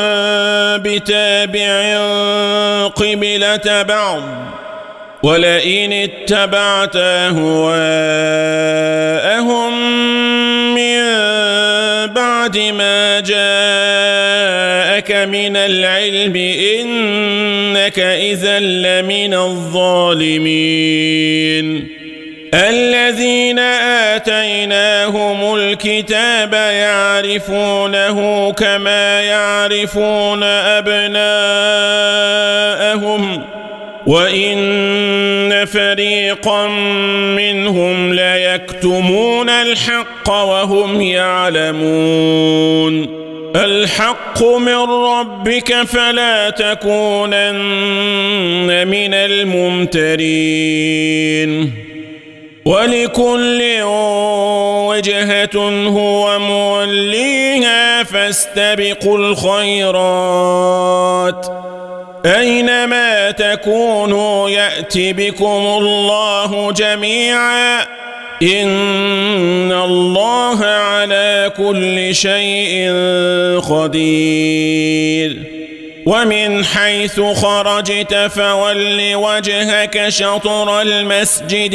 بتابع قبلة بعض ولئن اتبعت أهواءهم من بعد ما جاءك من العلم إنك إذا لمن الظالمين الذين آتيناهم الكتاب يعرفونه كما يعرفون أبناءهم وإن فريقا منهم ليكتمون الحق وهم يعلمون الحق من ربك فلا تكونن من الممترين ولكل وجهة هو موليها فاستبقوا الخيرات أينما تكونوا يأتي بكم الله جميعا إن الله على كل شيء قدير ومن حيث خرجت فول وجهك شطر المسجد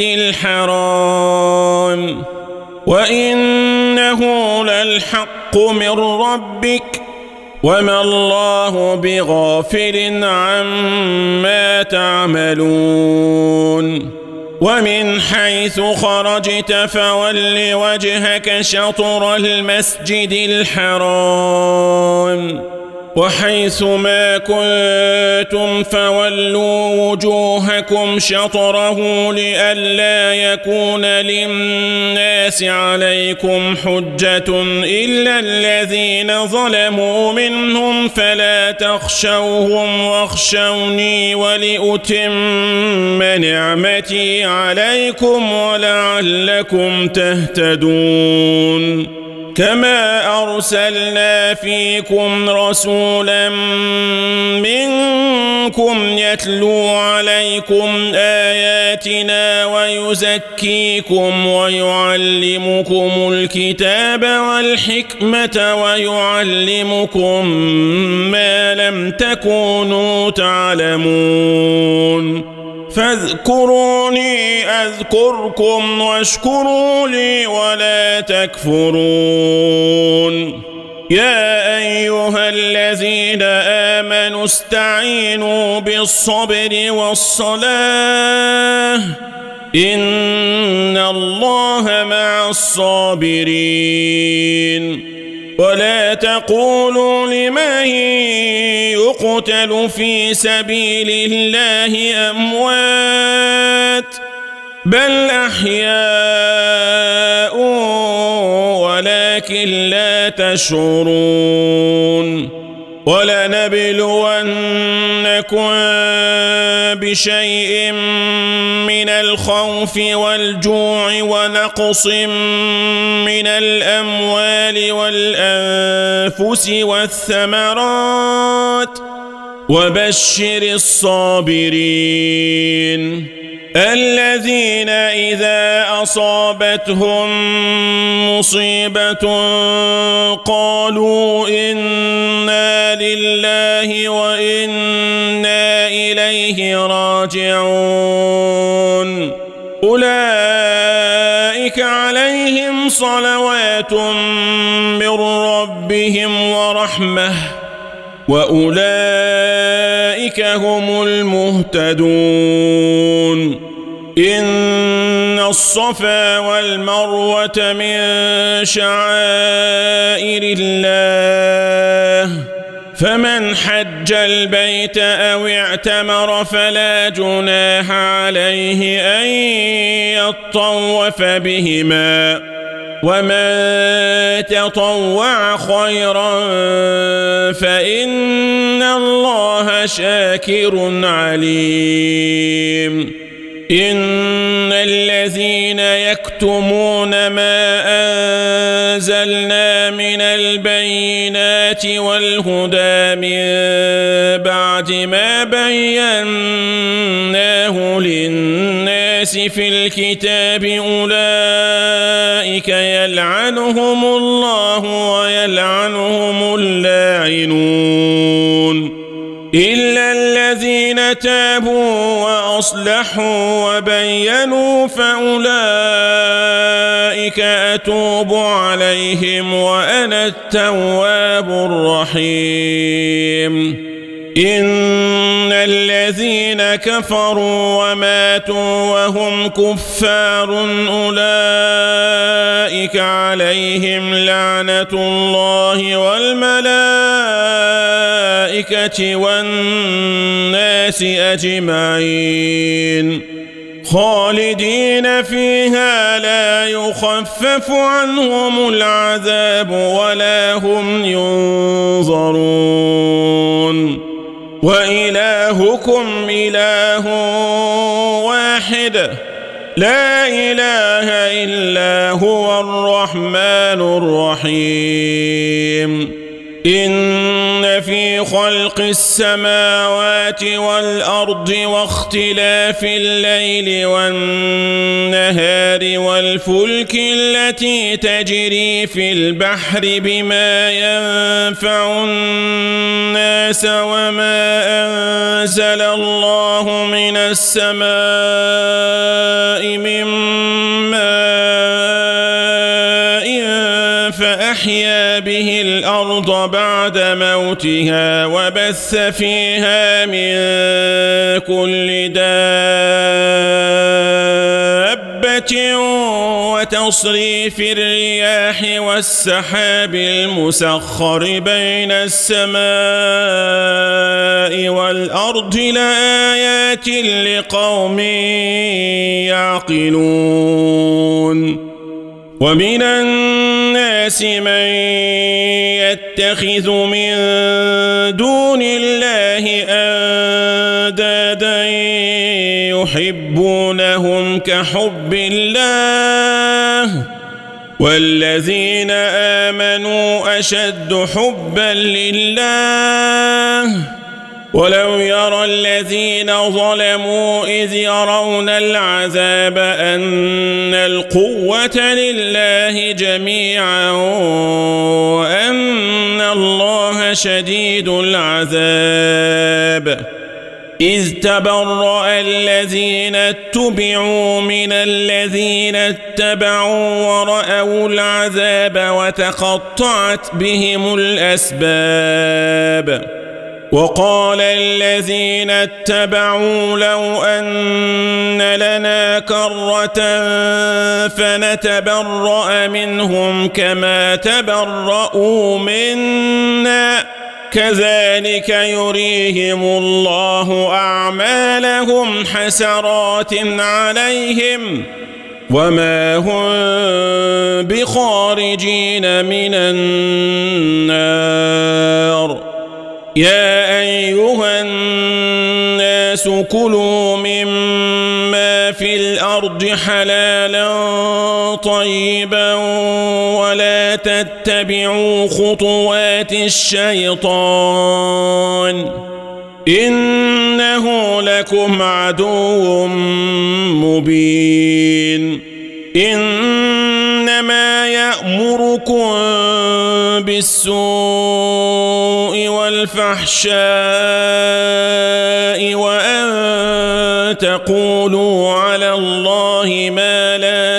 الحرام وإنه للحق من ربك وما الله بغافل عما تعملون ومن حيث خرجت فول وجهك شطر المسجد الحرام وحيث ما كنتم فولوا وجوهكم شطره لئلا يكون للناس عليكم حجة إلا الذين ظلموا منهم فلا تخشوهم واخشوني ولأتم نعمتي عليكم ولعلكم تهتدون كما أرسلنا فيكم رسولا منكم يتلو عليكم آياتنا ويزكيكم ويعلمكم الكتاب والحكمة ويعلمكم ما لم تكونوا تعلمون فاذكروني أذكركم واشكروا لي ولا تكفرون يا أيها الذين آمنوا استعينوا بالصبر والصلاة إن الله مع الصابرين ولا تقولوا لمن يقتل في سبيل الله أموات بل أحياء ولكن لا تشعرون ولنبلونكم بشيء من الخوف والجوع ونقص من الأموال والأنفس والثمرات وبشر الصابرين الذين إذا أصابتهم مصيبة قالوا إنا لله وإنا إليه راجعون أولئك عليهم صلوات من ربهم ورحمة وأولئك هم المهتدون إن الصفا والمروة من شعائر الله فمن حج البيت أو اعتمر فلا جناح عليه أن يطوف بهما ومن تطوع خيرا فإن الله شاكر عليم إن الذين يكتمون ما أنزلنا من البينات والهدى من بعد ما بيناه للناس في الكتاب أولئك يلعنهم الله ويلعنهم اللاعنون إلا الذين تابوا وأصلحوا وبينوا فأولئك أتوب عليهم وأنا التواب الرحيم إن الذين كفروا وماتوا وهم كفار أولئك عليهم لعنة الله والملائكة والناس أجمعين خالدين فيها لا يخفف عنهم العذاب ولا هم ينظرون وإلهكم إله واحد لا إله إلا هو الرحمن الرحيم إن في خلق السماوات والأرض واختلاف الليل والنهار والفلك التي تجري في البحر بما ينفع الناس وما أنزل الله من السماء من ماء فأحيا به الأرض بعد موتها وبث فيها من كل دابة وتصريف الرياح والسحاب المسخر بين السماء والأرض لآيات لقوم يعقلون ومن الناس من يتخذ من دون الله أندادا يحبونهم كحب الله والذين آمنوا أشد حبا لله ولو يرى الذين ظلموا إذ يرون العذاب أن القوة لله جميعا وأن الله شديد العذاب إذ تبرأ الذين اتبعوا من الذين اتبعوا ورأوا العذاب وتقطعت بهم الأسباب وقال الذين اتبعوا لو أن لنا كرة فنتبرأ منهم كما تبرأوا منا كذلك يريهم الله أعمالهم حسرات عليهم وما هم بخارجين من النار يا أيها الناس كلوا مما في الأرض حلالا طيبا ولا تتبعوا خطوات الشيطان إنه لكم عدو مبين إنما يأمركم بالسوء والفحشاء وأن تقولوا على الله ما لا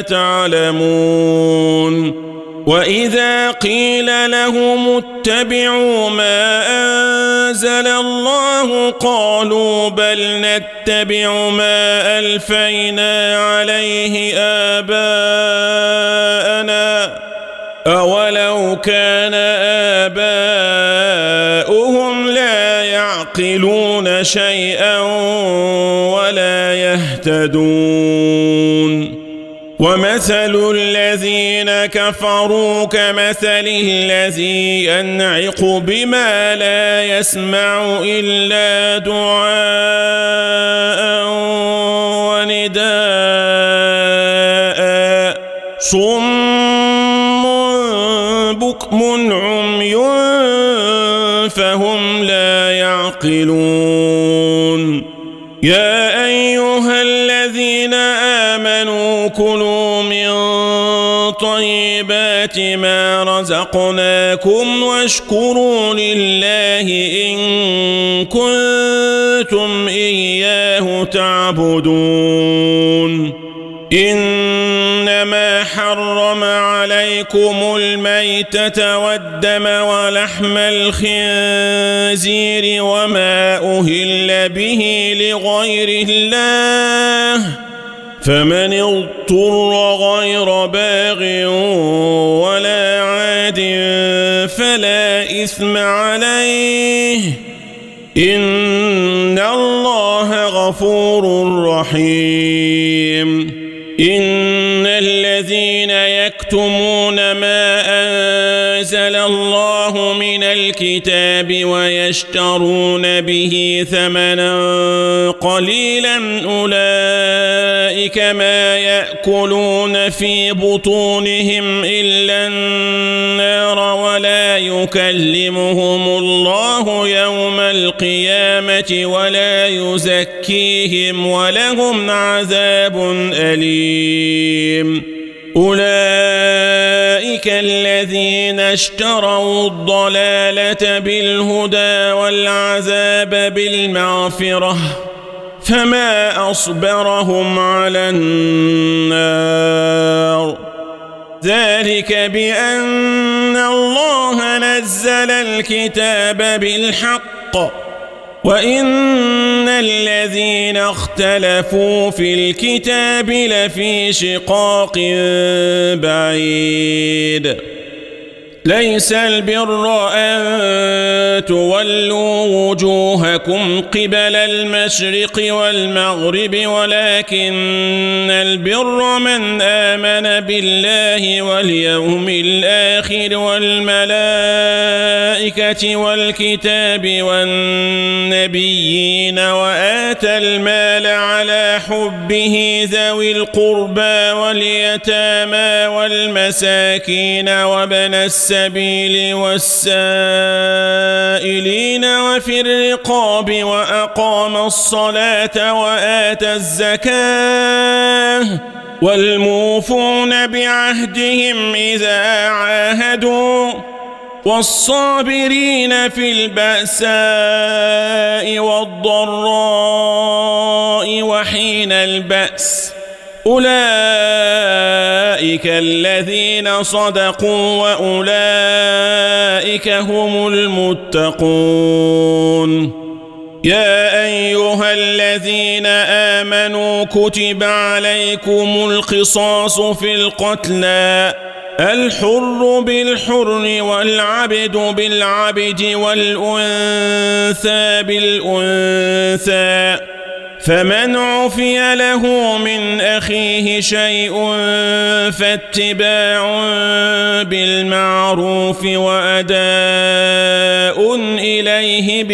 تعلمون وإذا قيل لهم اتبعوا ما أنزل الله قالوا بل نتبع ما ألفينا عليه آباءنا أولو كان آباؤهم لا يعقلون شيئا ولا يهتدون ومثل الذين كفروا كمثل الذي ينعق بما لا يسمع إلا دعاء ونداء صم بكم عمي فهم لا يعقلون يا أيها الذين آمنوا كلوا من طيبات ما رزقناكم واشكروا لله إن كنتم إياه تعبدون إنما حرم عليكم الميتة والدم ولحم الخنزير وما أهل به لغير الله فمن اضطر غير باغ ولا عاد فلا إثم عليه إن الله غفور رحيم إن الذين يكتمون ما أنزل الله من الكتاب ويشترون به ثمنا قليلا أولئك ما يأكلون في بطونهم إلا النار ولا يكلمهم الله يوم القيامة ولا يزكيهم ولهم عذاب أليم أولئك الذين اشتروا الضلالة بالهدى والعذاب بالمغفرة فما أصبرهم على النار ذلك بأن الله نزل الكتاب بالحق وإن الذين اختلفوا في الكتاب لفي شقاق بعيد ليس البر أن تولوا وجوهكم قبل المشرق والمغرب ولكن البر من آمن بالله واليوم الآخر والملائكة والكتاب والنبيين وآتى المال على حبه ذوي القربى واليتامى والمساكين وابن السبيل والسائلين وفي الرقاب وأقام الصلاة وآتى الزكاة والموفون بعهدهم إذا عاهدوا والصابرين في البأساء والضراء وحين البأس أولئك الذين صدقوا وأولئك هم المتقون يا أيها الذين آمنوا كتب عليكم القصاص في القتلى الحر بالحر والعبد بالعبد والأنثى بالأنثى فمن عفي له من أخيه شيء فاتباع بالمعروف وأداء إليه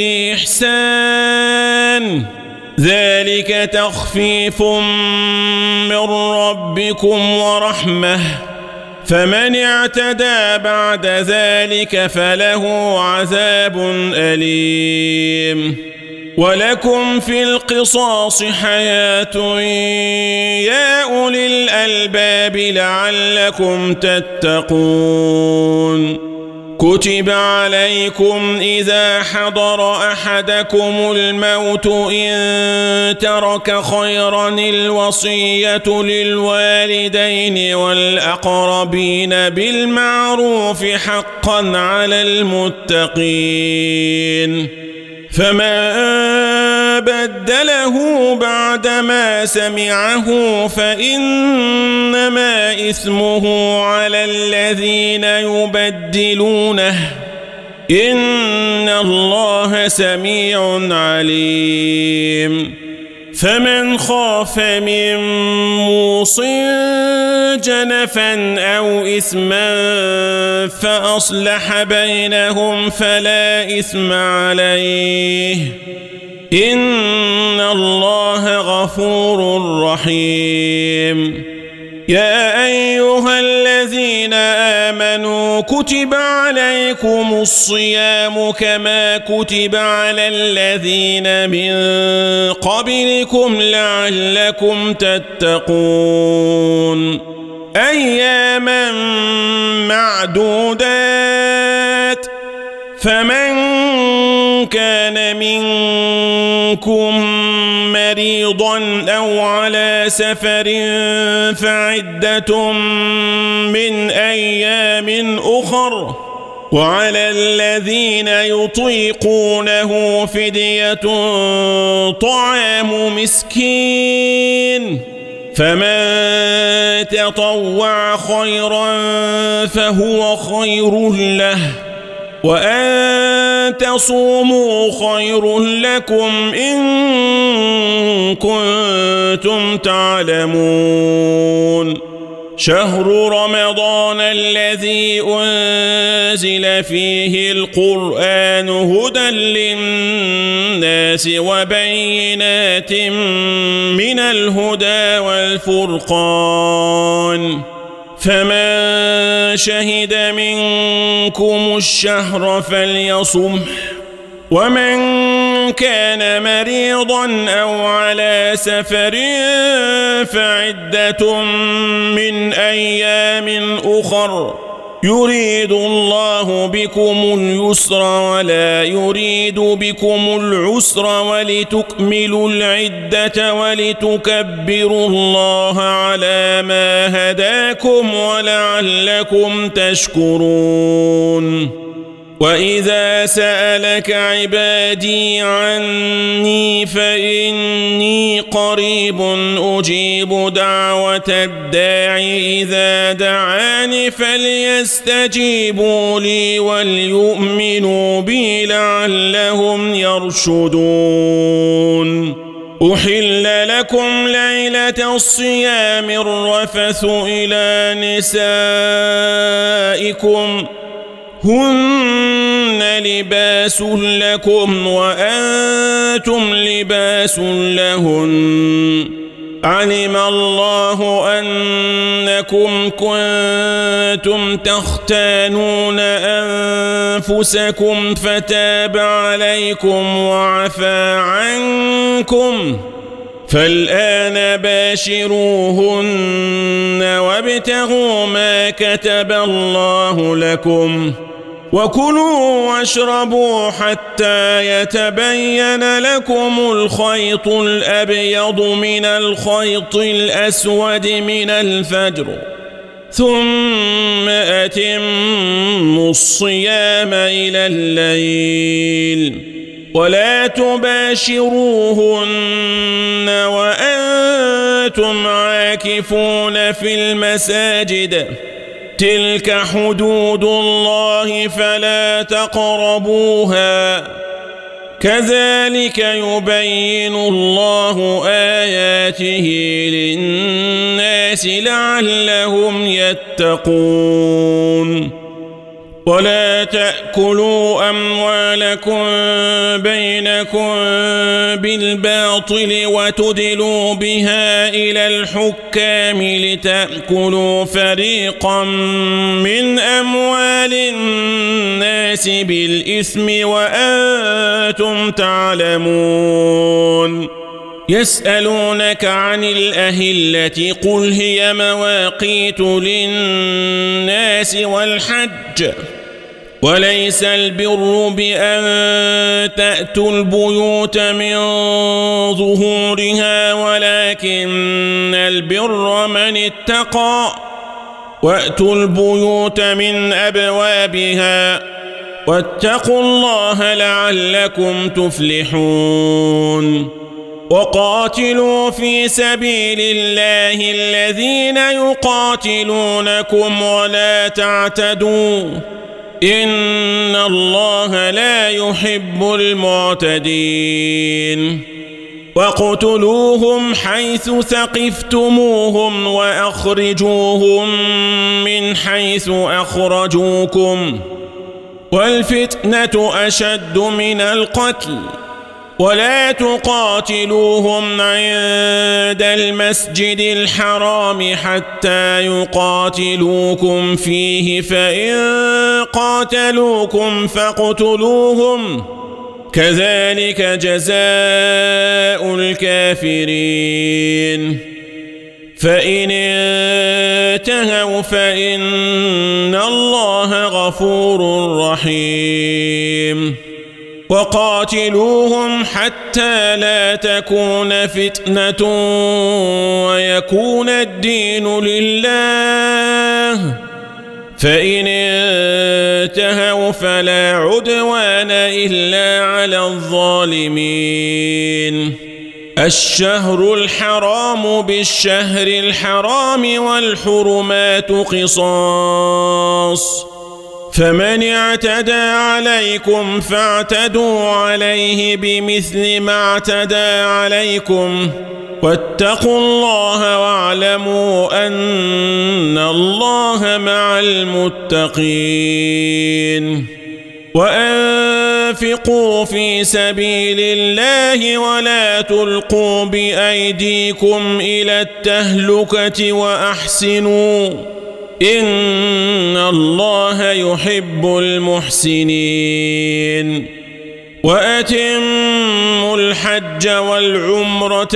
بإحسان ذلك تخفيف من ربكم ورحمة فمن اعتدى بعد ذلك فله عذاب أليم ولكم في القصاص حياة يا أولي الألباب لعلكم تتقون كتب عليكم إذا حضر أحدكم الموت إن ترك خيرا الوصية للوالدين والأقربين بالمعروف حقا على المتقين فمن بدله بعدما سمعه فإنما إثمه على الذين يبدلونه إن الله سميع عليم فمن خاف من موص جنفا أو إثما فأصلح بينهم فلا إثم عليه إن الله غفور رحيم يا أيها الذين آمنوا كتب عليكم الصيام كما كتب على الذين من قبلكم لعلكم تتقون أياما معدودات فمن كان منكم مريضا أو على سفر فعدة من أيام أخر وعلى الذين يطيقونه فدية طعام مسكين فمن تطوع خيرا فهو خير له وأن تصوموا خير لكم إن كنتم تعلمون شهر رمضان الذي أنزل فيه القرآن هدى للناس وبينات من الهدى والفرقان فمن شهد منكم الشهر فليصمه ومن كان مريضا أو على سفر فعدة من أيام أخر يريد الله بكم اليسر ولا يريد بكم العسر ولتكملوا العدة ولتكبروا الله على ما هداكم ولعلكم تشكرون وإذا سألك عبادي عني فإني قريب أجيب دعوة الداع إذا دعاني فليستجيبوا لي وليؤمنوا بي لعلهم يرشدون أحل لكم ليلة الصيام الرفث إلى نسائكم هن لباس لكم وأنتم لباس لهن علم الله أنكم كنتم تختانون أنفسكم فتاب عليكم وعفى عنكم فالآن باشروهن وابتغوا ما كتب الله لكم وكلوا واشربوا حتى يتبين لكم الخيط الأبيض من الخيط الأسود من الفجر ثم أتموا الصيام إلى الليل ولا تباشروهن وأنتم عاكفون في المساجد تلك حدود الله فلا تقربوها كذلك يبين الله آياته للناس لعلهم يتقون ولا تأكلوا أموالكم بينكم بالباطل وتدلوا بها إلى الحكام لتأكلوا فريقا من أموال الناس بالإثم وأنتم تعلمون يسألونك عن الأهلة قل هي مواقيت للناس والحج وليس البر بأن تأتوا البيوت من ظهورها ولكن البر من اتقى وأتوا البيوت من أبوابها واتقوا الله لعلكم تفلحون وقاتلوا في سبيل الله الذين يقاتلونكم ولا تعتدوا إن الله لا يحب المعتدين واقتلوهم حيث ثقفتموهم وأخرجوهم من حيث أخرجوكم والفتنة أشد من القتل ولا تقاتلوهم عند المسجد الحرام حتى يقاتلوكم فيه فإن قاتلوكم فاقتلوهم كذلك جزاء الكافرين فإن انتهوا فإن الله غفور رحيم وقاتلوهم حتى لا تكون فتنة ويكون الدين لله فإن انتهوا فلا عدوان إلا على الظالمين الشهر الحرام بالشهر الحرام والحرمات قصاص فمن اعتدى عليكم فاعتدوا عليه بمثل ما اعتدى عليكم واتقوا الله واعلموا أن الله مع المتقين وأنفقوا في سبيل الله ولا تلقوا بأيديكم إلى التهلكة وأحسنوا إن الله يحب المحسنين وأتموا الحج والعمرة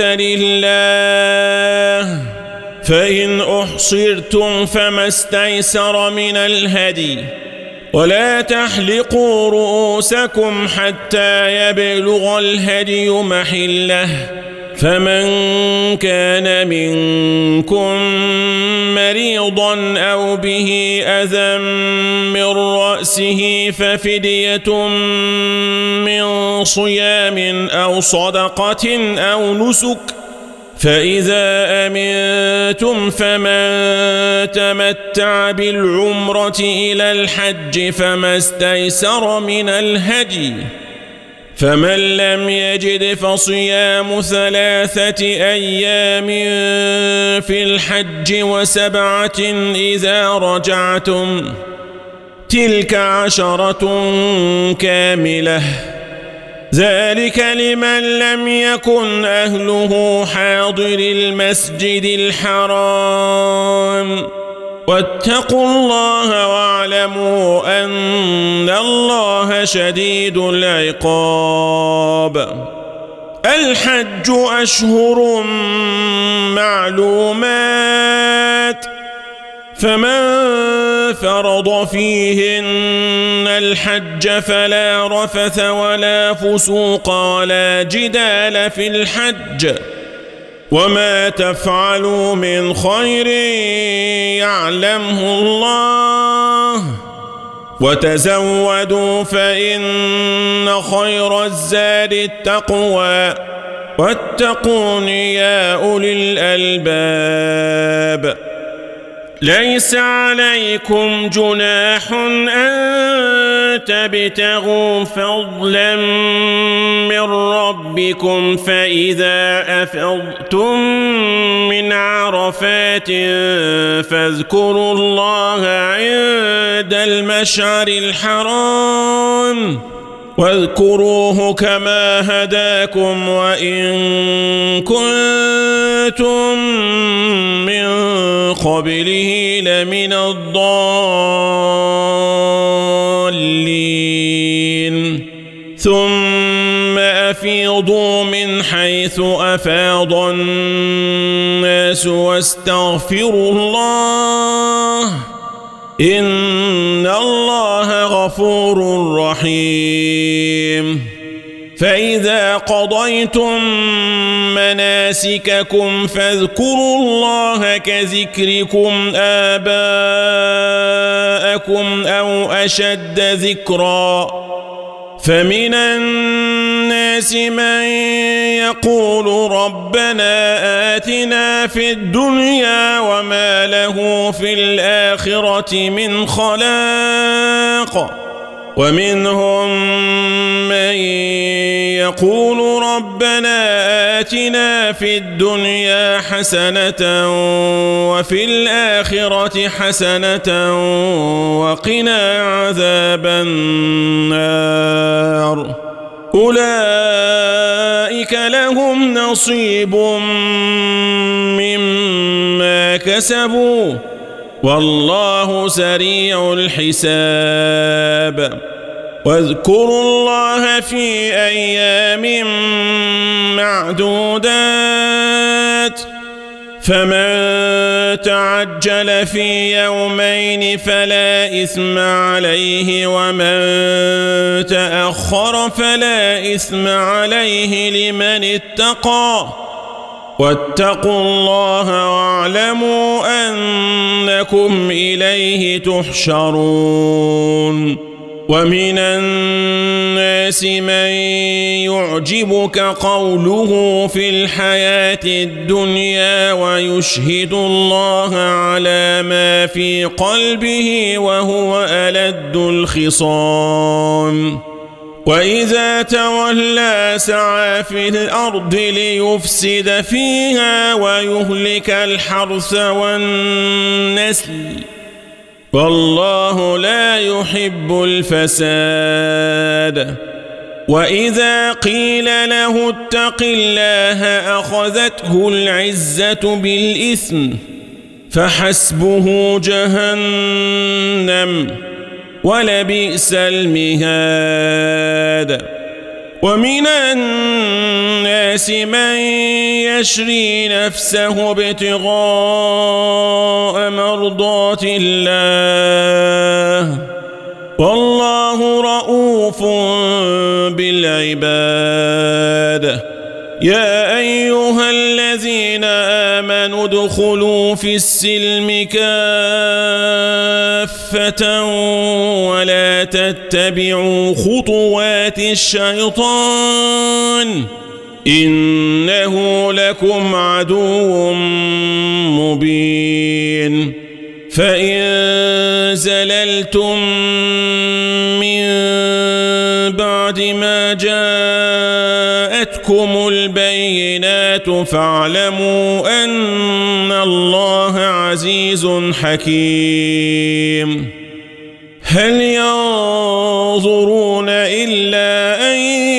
لله فإن أحصرتم فما استيسر من الهدي ولا تحلقوا رؤوسكم حتى يبلغ الهدي محله فمن كان منكم مريضا أو به أذى من رأسه ففدية من صيام أو صدقة أو نسك فإذا أمنتم فمن تمتع بالعمرة إلى الحج فما استيسر من الهدي فمن لم يجد فصيام 3 أيام في الحج و7 إذا رجعتم تلك 10 كاملة ذلك لمن لم يكن أهله حاضر المسجد الحرام واتقوا الله واعلموا أن الله شديد العقاب الحج أشهر معلومات فمن فرض فيهن الحج فلا رفث ولا فسوق ولا جدال في الحج وما تفعلوا من خير يعلمه الله وتزودوا فإن خير الزاد التقوى واتقون يا أولي الألباب ليس عليكم جناح أن تبتغوا فضلا من ربكم فإذا أفضتم من عرفات فاذكروا الله عند المشعر الحرام واذكروه كما هداكم وإن كنتم من قبله لمن الضالين ثم أفيضوا من حيث أفاض الناس واستغفروا الله إن الله غفور رحيم فإذا قضيتم مناسككم فاذكروا الله كذكركم آباءكم أو أشد ذكرا فمن الناس من يقول ربنا آتنا في الدنيا وما له في الآخرة من خلاق ومنهم من يقول ربنا آتنا في الدنيا حسنة وفي الآخرة حسنة وقنا عذاب النار أولئك لهم نصيب مما كسبوا والله سريع الحساب واذكروا الله في أيام معدودات فمن تعجل في يومين فلا إثم عليه ومن تأخر فلا إثم عليه لمن اتقى واتقوا الله واعلموا أنكم إليه تحشرون ومن الناس من يعجبك قوله في الحياة الدنيا ويشهد الله على ما في قلبه وهو ألد الخصام وإذا تولى سعى في الأرض ليفسد فيها ويهلك الحرث والنسل والله لا يحب الفساد وإذا قيل له اتق الله أخذته العزة بالإثم فحسبه جهنم ولبئس المهاد ومن الناس من يشري نفسه ابتغاء مرضات الله والله رؤوف بالعباد يا أيها الذين آمنوا ادخلوا في السلم كافة ولا تتبعوا خطوات الشيطان إنه لكم عدو مبين فإن زللتم من بعد ما جاءتكم البينات فاعلموا أن الله عزيز حكيم هل ينظرون إلا أن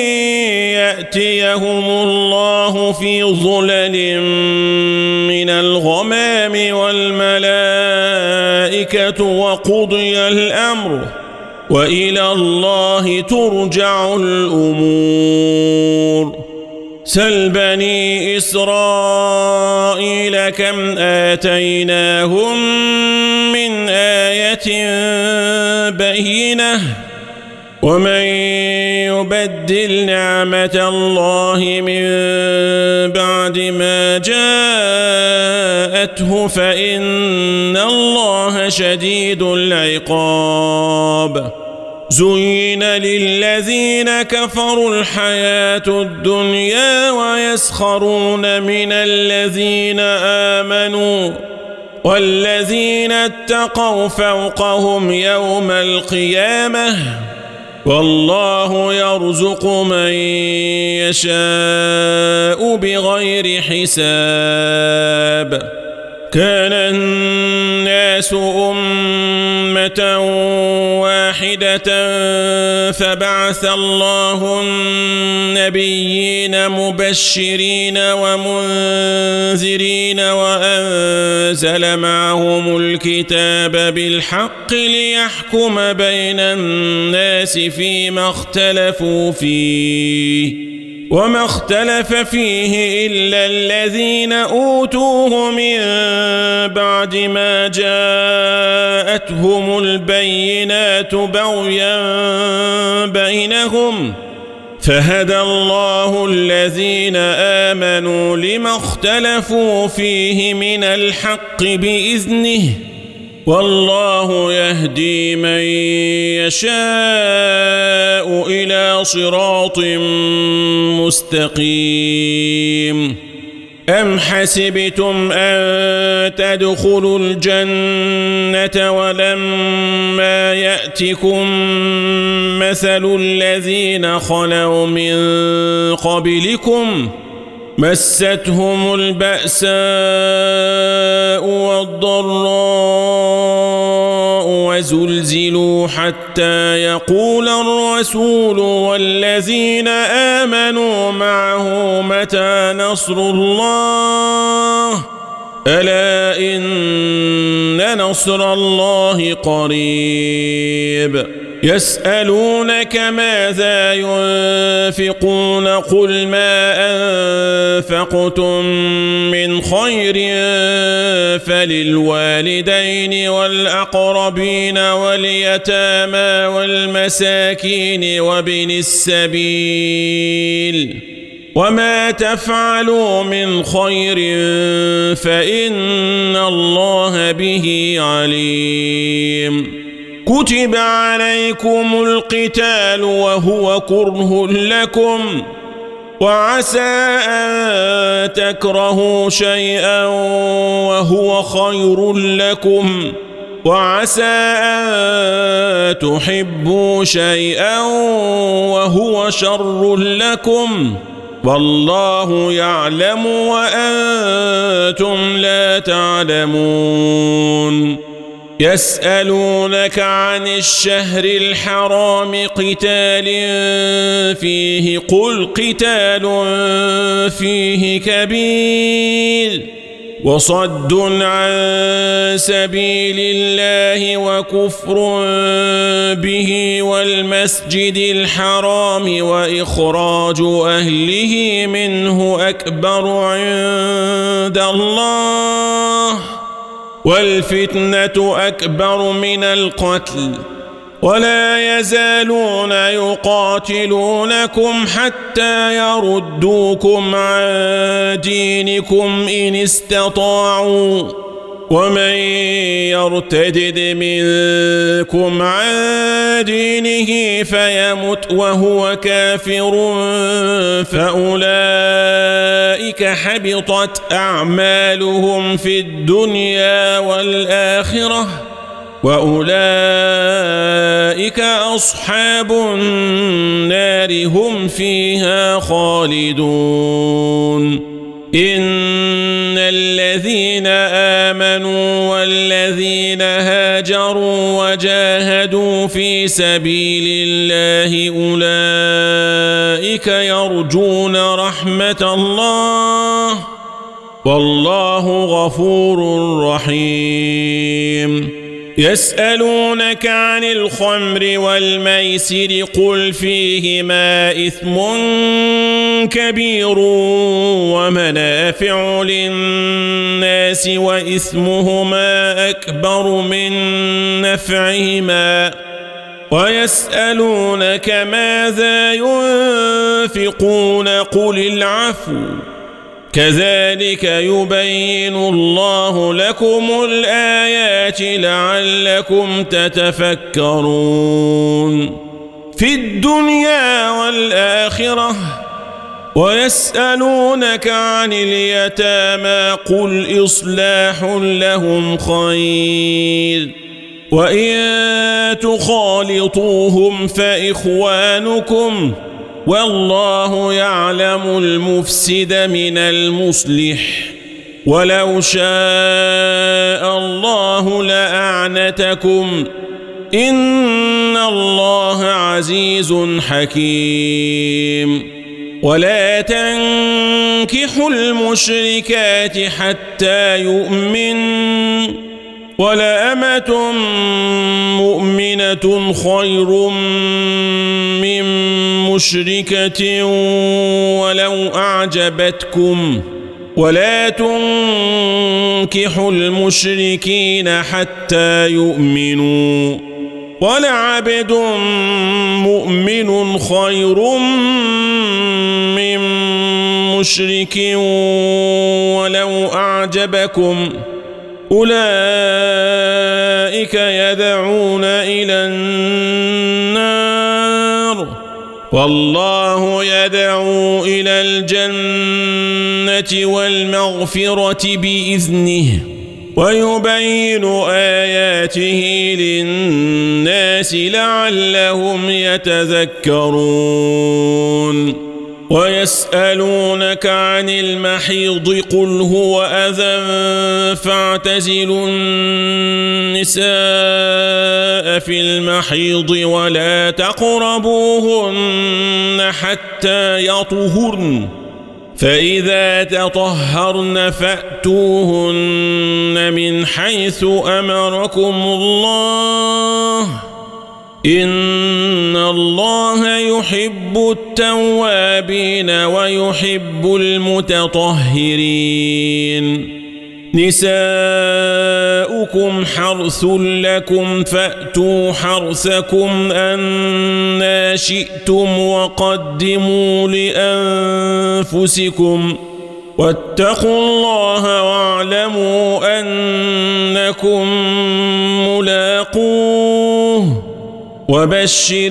يأتيهم الله في ظلل من الغمام والملائكة وقضي الأمر وإلى الله ترجع الأمور سل بني إسرائيل كم آتيناهم من آية بينة ومن يبدل نعمة الله من بعد ما جاءته فإن الله شديد العقاب زين للذين كفروا الحياة الدنيا ويسخرون من الذين آمنوا والذين اتقوا فوقهم يوم القيامة والله يرزق من يشاء بغير حساب كان الناس أمة واحدة فبعث الله النبيين مبشرين ومنذرين وأنزل معهم الكتاب بالحق ليحكم بين الناس فيما اختلفوا فيه وما اختلف فيه إلا الذين أوتوه من بعد ما جاءتهم البينات بغيا بينهم فهدى الله الذين آمنوا لما اختلفوا فيه من الحق بإذنه والله يهدي من يشاء إلى صراط مستقيم أم حسبتم أن تدخلوا الجنة ولما يأتكم مثل الذين خلوا من قبلكم مستهم البأساء والضراء وزلزلوا حتى يقول الرسول والذين آمنوا معه متى نصر الله ألا إن نصر الله قريب يسألونك ماذا ينفقون قل ما أنفقتم من خير فللوالدين والأقربين واليتامى والمساكين وابن السبيل وما تفعلوا من خير فإن الله به عليم كتب عليكم القتال وهو كره لكم وعسى أن تكرهوا شيئا وهو خير لكم وعسى أن تحبوا شيئا وهو شر لكم والله يعلم وأنتم لا تعلمون يسألونك عن الشهر الحرام قتال فيه قل قتال فيه كبير وصد عن سبيل الله وكفر به والمسجد الحرام وإخراج أهله منه أكبر عند الله والفتنة أكبر من القتل ولا يزالون يقاتلونكم حتى يردوكم عن دينكم إن استطاعوا ومن يرتدد منكم عن دينه فيمت وهو كافر فأولئك حبطت أعمالهم في الدنيا والآخرة وأولئك أصحاب النار هم فيها خالدون إن الذين آمنوا والذين هاجروا وجاهدوا في سبيل الله أولئك يرجون رحمة الله والله غفور رحيم يسألونك عن الخمر والميسر قل فيهما إثم كبير ومنافع للناس وإثمهما أكبر من نفعهما ويسألونك ماذا ينفقون قل العفو كذلك يبين الله لكم الآيات لعلكم تتفكرون في الدنيا والآخرة ويسألونك عن اليتامى قل إصلاح لهم خير وإن تخالطوهم فإخوانكم والله يعلم المفسد من المصلح ولو شاء الله لأعنتكم إن الله عزيز حكيم ولا تنكحوا المشركات حتى يؤمن ولأمة مؤمنة خير من مشركة ولو أعجبتكم ولا تنكحوا المشركين حتى يؤمنوا ولعبد مؤمن خير من مشرك ولو أعجبكم أولئك يدعون إلى النار والله يدعو إلى الجنة والمغفرة بإذنه ويبين آياته للناس لعلهم يتذكرون ويسألونك عن المحيض قل هو أذى فاعتزلوا النساء في المحيض ولا تقربوهن حتى يطهرن فإذا تطهرن فأتوهن من حيث أمركم الله إن الله يحب التوابين ويحب المتطهرين نساؤكم حرث لكم فأتوا حرثكم أنى شئتم وقدموا لأنفسكم واتقوا الله واعلموا أنكم ملاقوه وبشر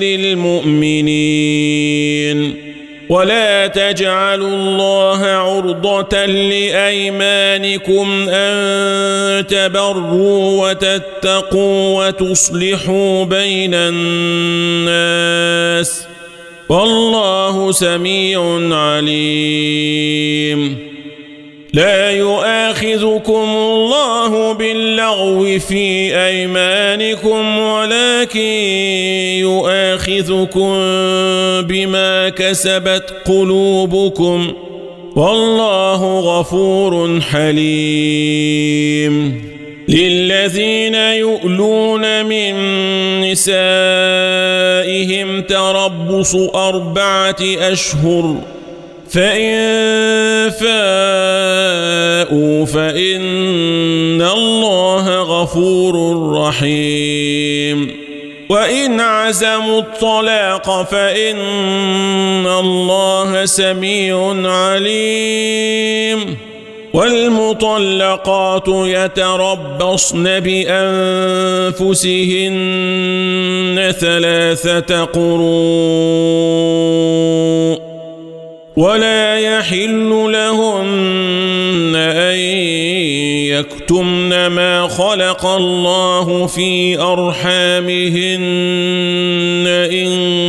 المؤمنين ولا تجعلوا الله عرضة لأيمانكم أن تبروا وتتقوا وتصلحوا بين الناس والله سميع عليم لا يؤاخذكم الله باللغو في أيمانكم ولكن يؤاخذكم بما كسبت قلوبكم والله غفور حليم للذين يؤلون من نسائهم تربص 4 أشهر فإن فاءوا فإن الله غفور رحيم وإن عزموا الطلاق فإن الله سميع عليم والمطلقات يتربصن بأنفسهن 3 قروء ولا يحل لهن أن يكتمن ما خلق الله في أرحامهن إن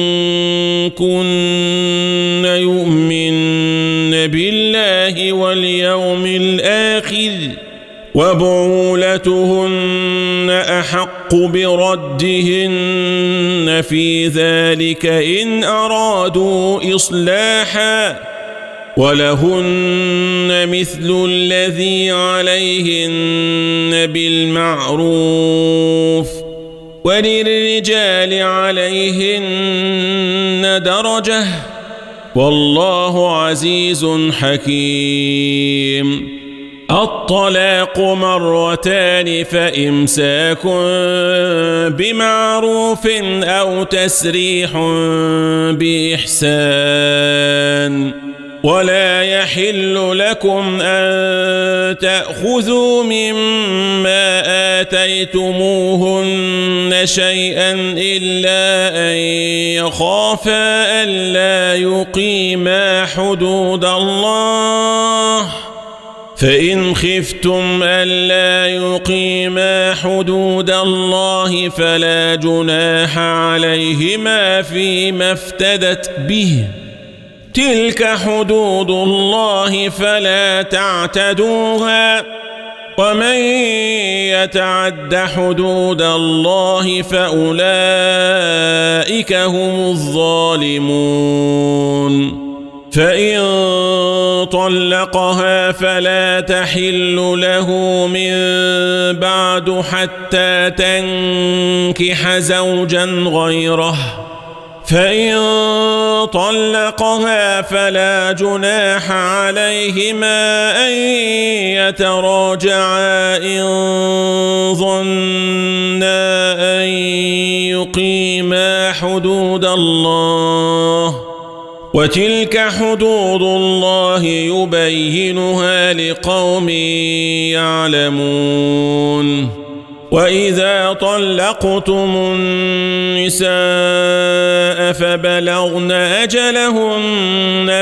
كن يؤمن بالله واليوم الآخر وبعولتهن أحق بردهن في ذلك إن أرادوا إصلاحا ولهن مثل الذي عليهن بالمعروف وللرجال عليهن درجة والله عزيز حكيم الطلاق 2 مرتان فإمساك بمعروف أو تسريح بإحسان ولا يحل لكم أن تأخذوا مما آتيتموهن شيئا إلا أن يخافا ألا يقيما حدود الله، فإن خفتم ألا يقيما حدود الله فلا جناح عليهما فيما افتدت به، تلك حدود الله فلا تعتدوها، ومن يتعد حدود الله فأولئك هم الظالمون. فإن طلقها فلا تحل له من بعد حتى تنكح زوجا غيره، فإن طلقها فلا جناح عليهما أن يتراجعا إن ظنا أن يقيما حدود الله، وتلك حدود الله يبينها لقوم يعلمون. وإذا طلقتم النساء فبلغن أجلهن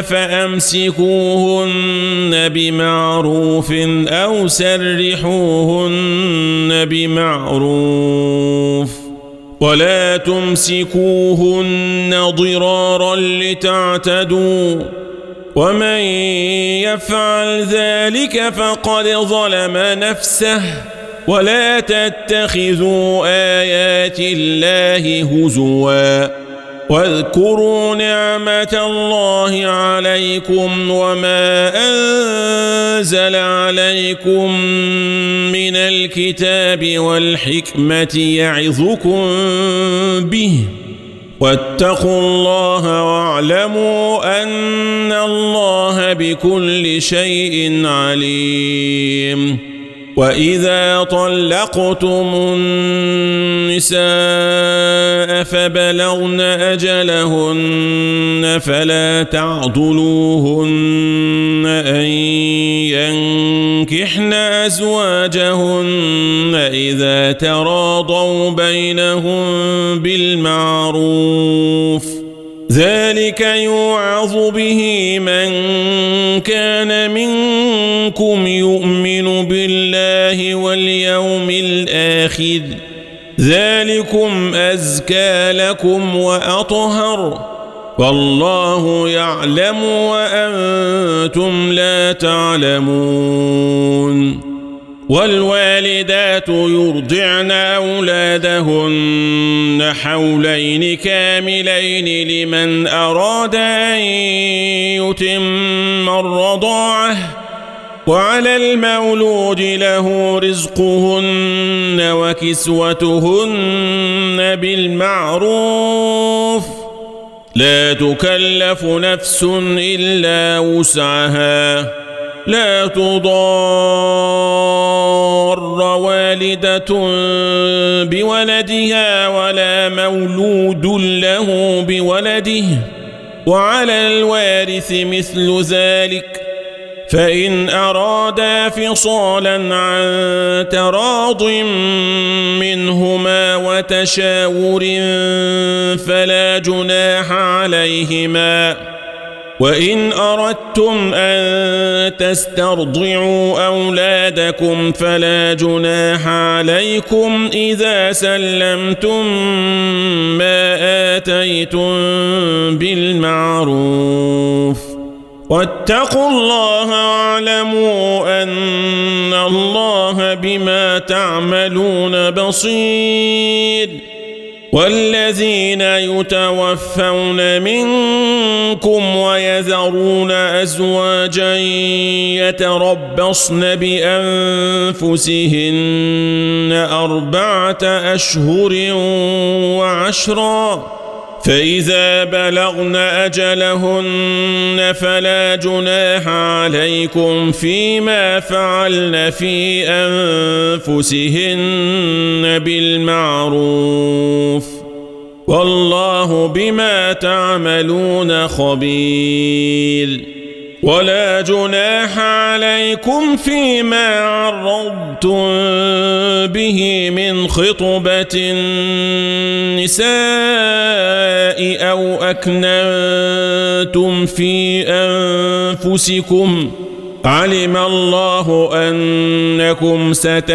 فأمسكوهن بمعروف أو سرحوهن بمعروف، ولا تمسكوهن ضرارا لتعتدوا، ومن يفعل ذلك فقد ظلم نفسه. ولا تتخذوا آيات الله هزوا، واذكروا نعمة الله عليكم وما أنزل عليكم من الكتاب والحكمة يعظكم به، واتقوا الله واعلموا أن الله بكل شيء عليم. وإذا طلقتم النساء فبلغن أجلهن فلا تعضلوهن أن ينكحن أزواجهن إذا تراضوا بينهم بالمعروف، ذلك يوعظ به من كان منكم يؤمن بالله واليوم الآخر، ذلكم أزكى لكم وأطهر، والله يعلم وأنتم لا تعلمون. والوالدات يرضعن أولادهن حولين كاملين لمن أراد أن يتم الرضاعة، وعلى المولود له رزقهن وكسوتهن بالمعروف، لا تكلف نفس إلا وسعها، لا تضار والدة بولدها ولا مولود له بولده، وعلى الوارث مثل ذلك، فإن أرادا فصالا عن تراض منهما وتشاور فلا جناح عليهما. وإن أردتم أن تسترضعوا أولادكم فلا جناح عليكم إذا سلمتم ما آتيتم بالمعروف، واتقوا الله واعلموا أن الله بما تعملون بصير. والذين يتوفون منكم ويذرون أزواجا يتربصن بأنفسهن 4 أشهر و10، فإذا بلغن أجلهن فلا جناح عليكم فيما فعلن في أنفسهن بالمعروف، والله بما تعملون خبير. ولا جناح عليكم فيما عرضتم به من خطبة النساء أو أكننتم في أنفسكم علم الله أنكم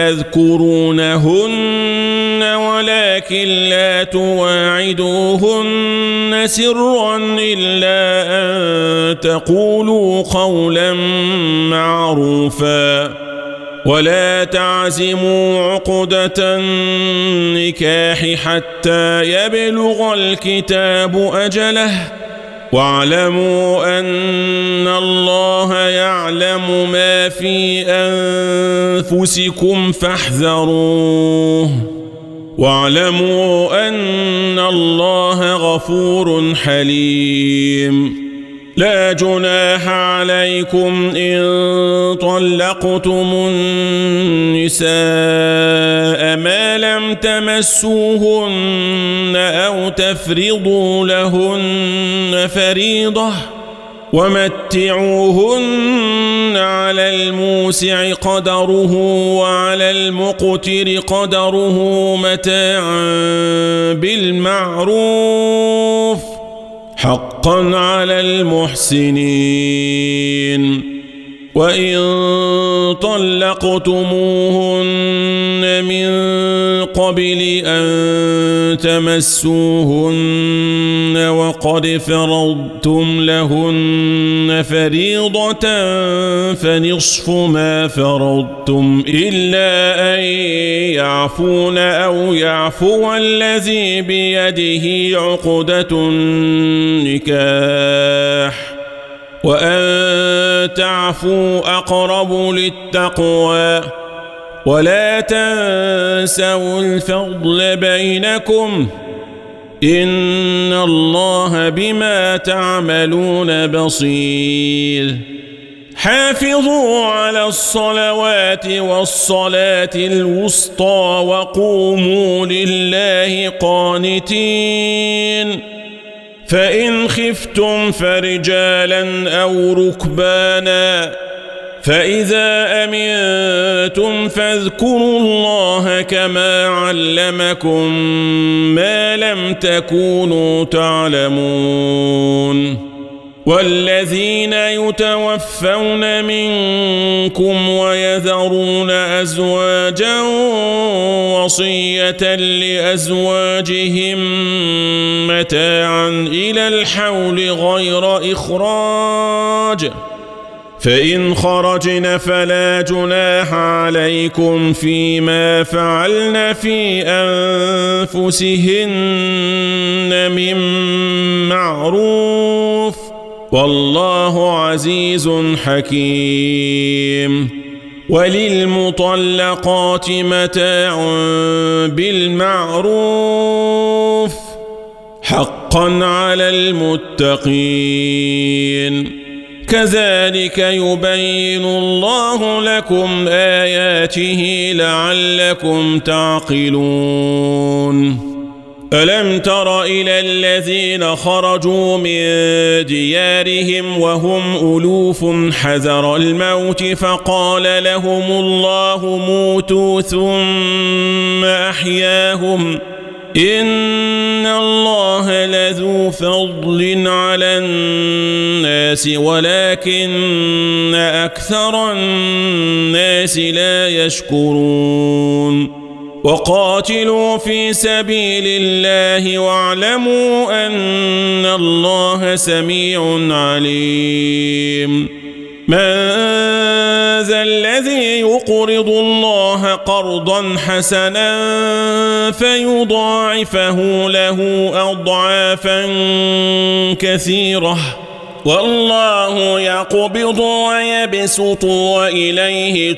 ستذكرونهن ولكن لا تواعدوهن سرا إلا أن تقولوا قولا معروفا ولا تعزموا عقدة النكاح حتى يبلغ الكتاب أجله واعلموا أن الله يعلم ما في أنفسكم فاحذروه واعلموا أن الله غفور حليم لا جناح عليكم إن طلقتم النساء ما لم تمسوهن أو تفرضوا لهن فريضة ومتعوهن على الموسع قدره وعلى المقتر قدره متاعا بالمعروف حقا على المحسنين وإن طلقتموهن من قبل أن تمسوهن وقد فرضتم لهن فريضة فنصف ما فرضتم إلا أن يعفون أو يعفو الذي بيده عقدة النكاح وأن تعفوا أقرب للتقوى ولا تنسوا الفضل بينكم إن الله بما تعملون بصير حافظوا على الصلوات والصلاة الوسطى وقوموا لله قانتين فإن خفتم فرجالا أو ركبانا فإذا أمنتم فاذكروا الله كما علمكم ما لم تكونوا تعلمون والذين يتوفون منكم ويذرون أزواجا وصية لأزواجهم متاعا إلى الحول غير إخراج فإن خرجن فلا جناح عليكم فيما فعلن في أنفسهن من معروف والله عزيز حكيم وللمطلقات متاع بالمعروف حقا على المتقين كذلك يبين الله لكم آياته لعلكم تعقلون ألم تر إلى الذين خرجوا من ديارهم وهم ألوف حذر الموت فقال لهم الله موتوا ثم أحياهم إن الله لذو فضل على الناس ولكن أكثر الناس لا يشكرون وقاتلوا في سبيل الله واعلموا أن الله سميع عليم من ذا الذي يقرض الله قرضا حسنا فيضاعفه له أضعافا كثيرة والله يقبض ويبسط وإليه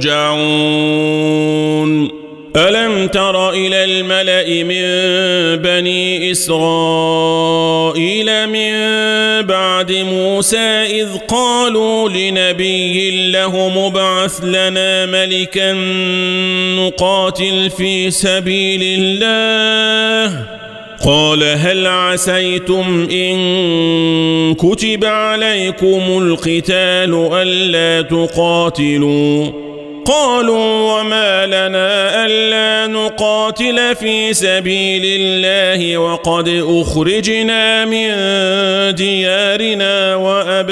ترجعون ألم تر إلى الملأ من بني إسرائيل من بعد موسى إذ قالوا لنبي له مبعث لنا ملكا نقاتل في سبيل الله قال هل عسيتم إن كتب عليكم القتال ألا تقاتلوا قالوا وما لنا ألا نقاتل في سبيل الله وقد أخرجنا من ديارنا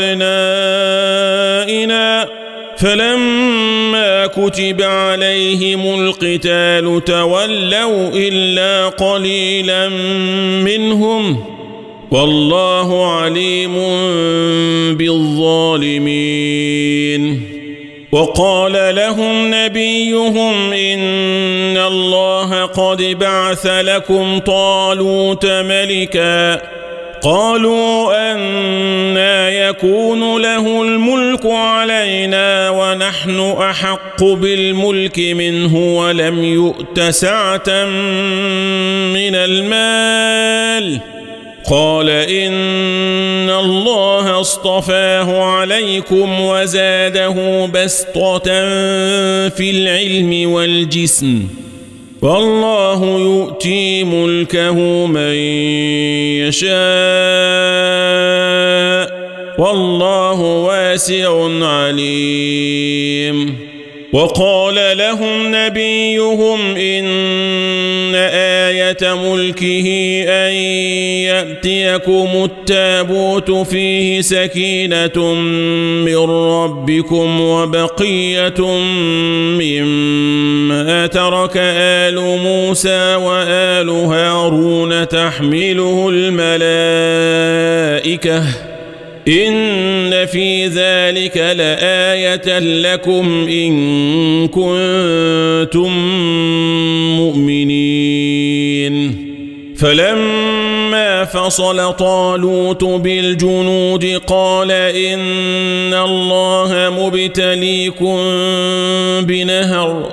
وأبنائنا فلما كتب عليهم القتال تولوا إلا قليلا منهم والله عليم بالظالمين وقال لهم نبيهم إن الله قد بعث لكم طالوت ملكا قالوا أنى يكون له الملك علينا ونحن أحق بالملك منه ولم يؤت سعة من المال قال إن الله اصطفاه عليكم وزاده بسطة في العلم والجسم والله يؤتي ملكه من يشاء والله واسع عليم وقال لهم نبيهم إن آية ملكه أن يأتيكم التابوت فيه سكينة من ربكم وبقية مما ترك آل موسى وآل هارون تحمله الملائكة إن في ذلك لآية لكم إن كنتم مؤمنين فلما فصل طالوت بالجنود قال إن الله مبتليكم بنهر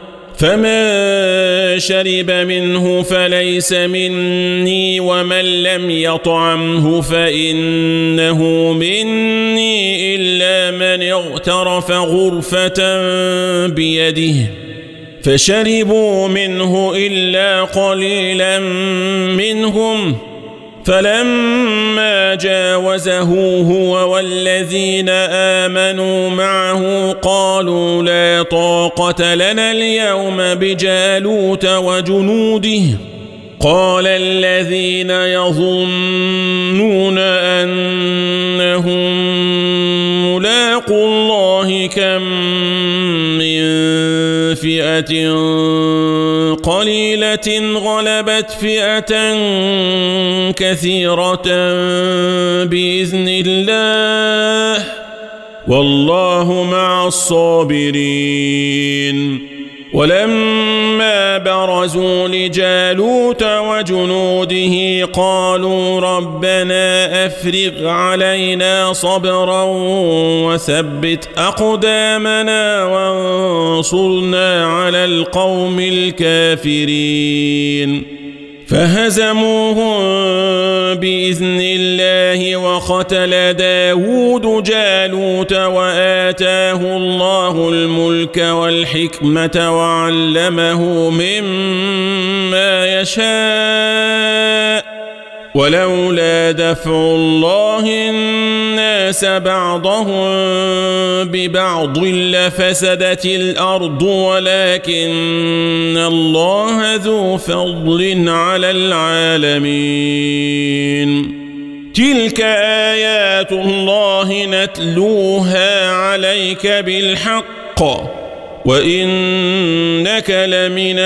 فمن شرب منه فليس مني ومن لم يطعمه فإنه مني إلا من اغترف غرفة بيده فشربوا منه إلا قليلا منهم فلما جاوزه هو والذين آمنوا معه قالوا لا طاقة لنا اليوم بجالوت وجنوده قال الذين يظنون أنهم ملاقو الله كم من فئة قليلة غلبت فئة كثيرة بإذن الله والله مع الصابرين ولما برزوا لجالوت وجنوده قالوا ربنا أفرغ علينا صبرا وثبت أقدامنا وانصرنا على القوم الكافرين فهزموهم بإذن الله وقتل داود جالوت وآتاه الله الملك والحكمة وعلمه مما يشاء ولولا دفع الله الناس بعضهم ببعض لفسدت الأرض ولكن الله ذو فضل على العالمين تلك آيات الله نتلوها عليك بالحق وإنك لمن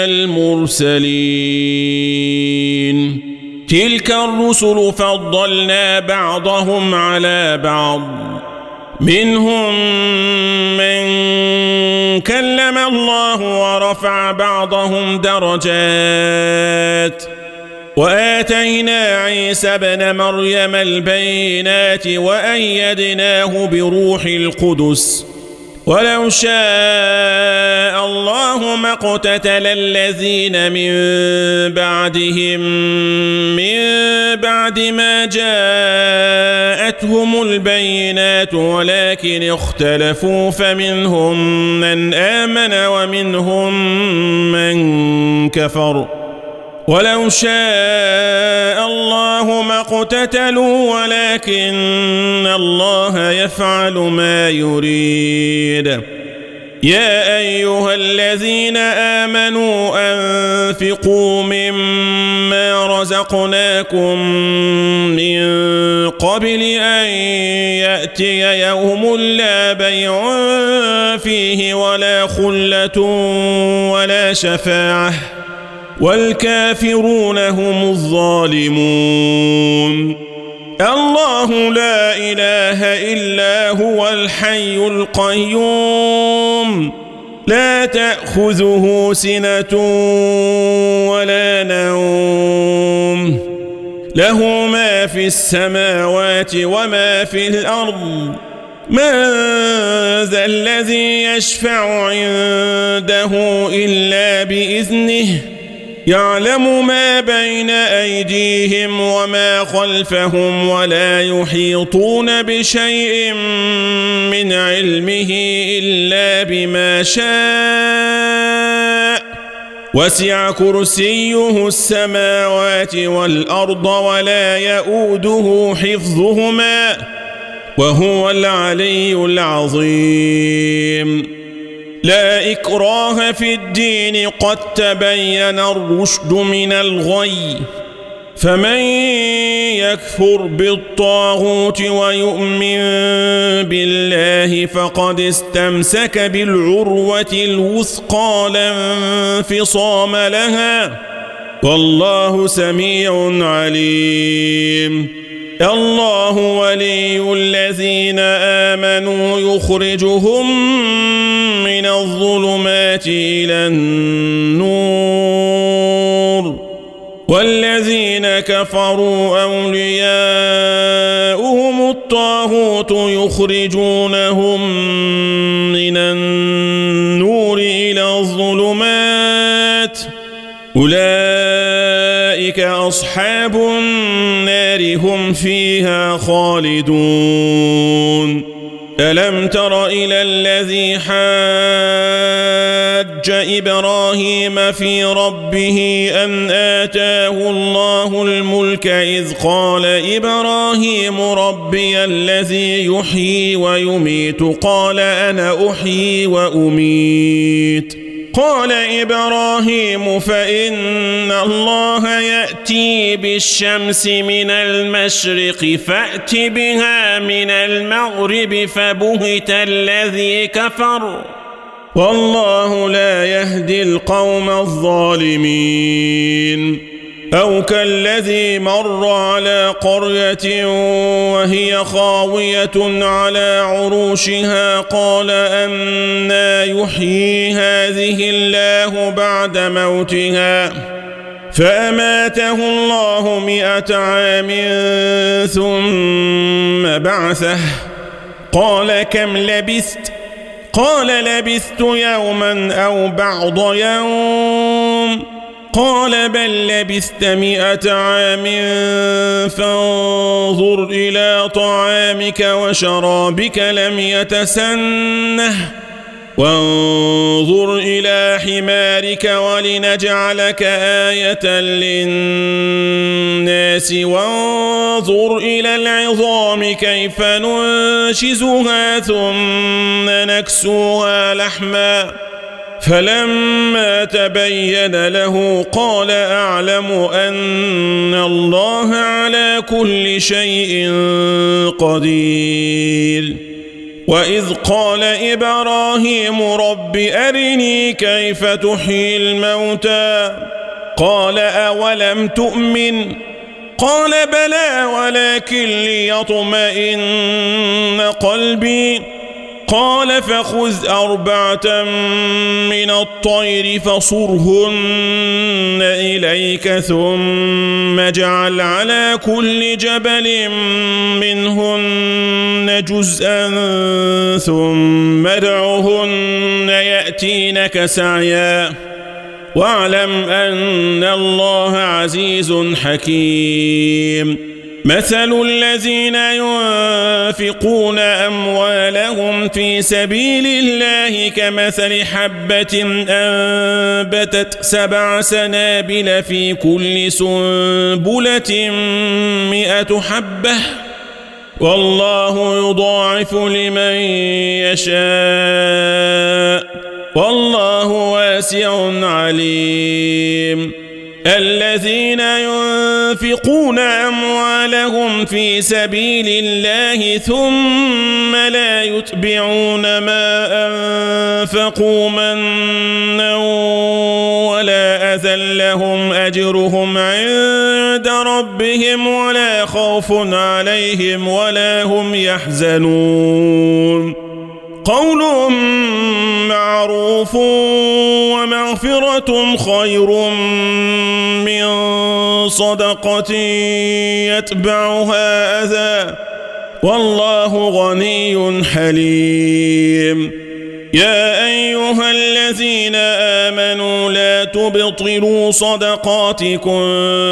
المرسلين تلك الرسل فضلنا بعضهم على بعض منهم من كلم الله ورفع بعضهم درجات وآتينا عيسى ابن مريم البينات وأيدناه بروح القدس ولو شاء الله ما اقتتل الذين من بعدهم من بعد ما جاءتهم البينات ولكن اختلفوا فمنهم من آمن ومنهم من كفر ولو شاء الله ما اقتتلوا ولكن الله يفعل ما يريد. يا أيها الذين آمنوا أنفقوا مما رزقناكم من قبل أن يأتي يوم لا بيع فيه ولا خلة ولا شفاعة والكافرون هم الظالمون. الله لا إله إلا هو الحي القيوم لا تأخذه سنة ولا نوم له ما في السماوات وما في الأرض. من ذا الذي يشفع عنده إلا بإذنه يعلم ما بين أيديهم وما خلفهم ولا يحيطون بشيء من علمه إلا بما شاء وسع كرسيه السماوات والأرض ولا يؤوده حفظهما وهو العلي العظيم. لا إكراه في الدين قد تبين الرشد من الغي فمن يكفر بالطاغوت ويؤمن بالله فقد استمسك بالعروة الوثقى لا انفصام لها والله سميع عليم. الله ولي الذين آمنوا يخرجهم من الظلمات إلى النور والذين كفروا أولياؤهم الطاغوت يخرجونهم من النور إلى الظلمات أولئك أصحاب النار هم فيها خالدون. ألم تر إلى الذي حاج إبراهيم في ربه أن آتاه الله الملك إذ قال إبراهيم ربي الذي يحيي ويميت قال أنا أحيي وأميت قال إبراهيم فإن الله يأتي بالشمس من المشرق فأت بها من المغرب فبهت الذي كفر والله لا يهدي القوم الظالمين. أو كالذي مر على قرية وهي خاوية على عروشها قال أنى يحيي هذه الله بعد موتها فأماته الله 100 عام ثم بعثه قال كم لبثت قال لبثت يوما أو بعض يوم قال بل لبثت 100 عام فانظر إلى طعامك وشرابك لم يتسنه وانظر إلى حمارك ولنجعلك آية للناس وانظر إلى العظام كيف ننشزها ثم نكسوها لحما فلما تبين له قال أعلم أن الله على كل شيء قدير. وإذ قال إبراهيم رب أرني كيف تحيي الموتى قال أولم تؤمن قال بلى ولكن ليطمئن قلبي قال فخذ 4 من الطير فصرهن إليك ثم اجعل على كل جبل منهن جزءا ثم ادعهن يأتينك سعيا واعلم أن الله عزيز حكيم. مثل الذين ينفقون أموالهم في سبيل الله كمثل حبة أنبتت 7 سنابل في كل سنبلة 100 حبة والله يضاعف لمن يشاء والله واسع عليم. الذين ينفقون أموالهم في سبيل الله ثم لا يتبعون ما أنفقوا منا ولا أذى لهم أجرهم عند ربهم ولا خوف عليهم ولا هم يحزنون. قول معروف ومغفرة خير من صدقة يتبعها أذى والله غني حليم. يا أيها الذين آمنوا لا تبطلوا صدقاتكم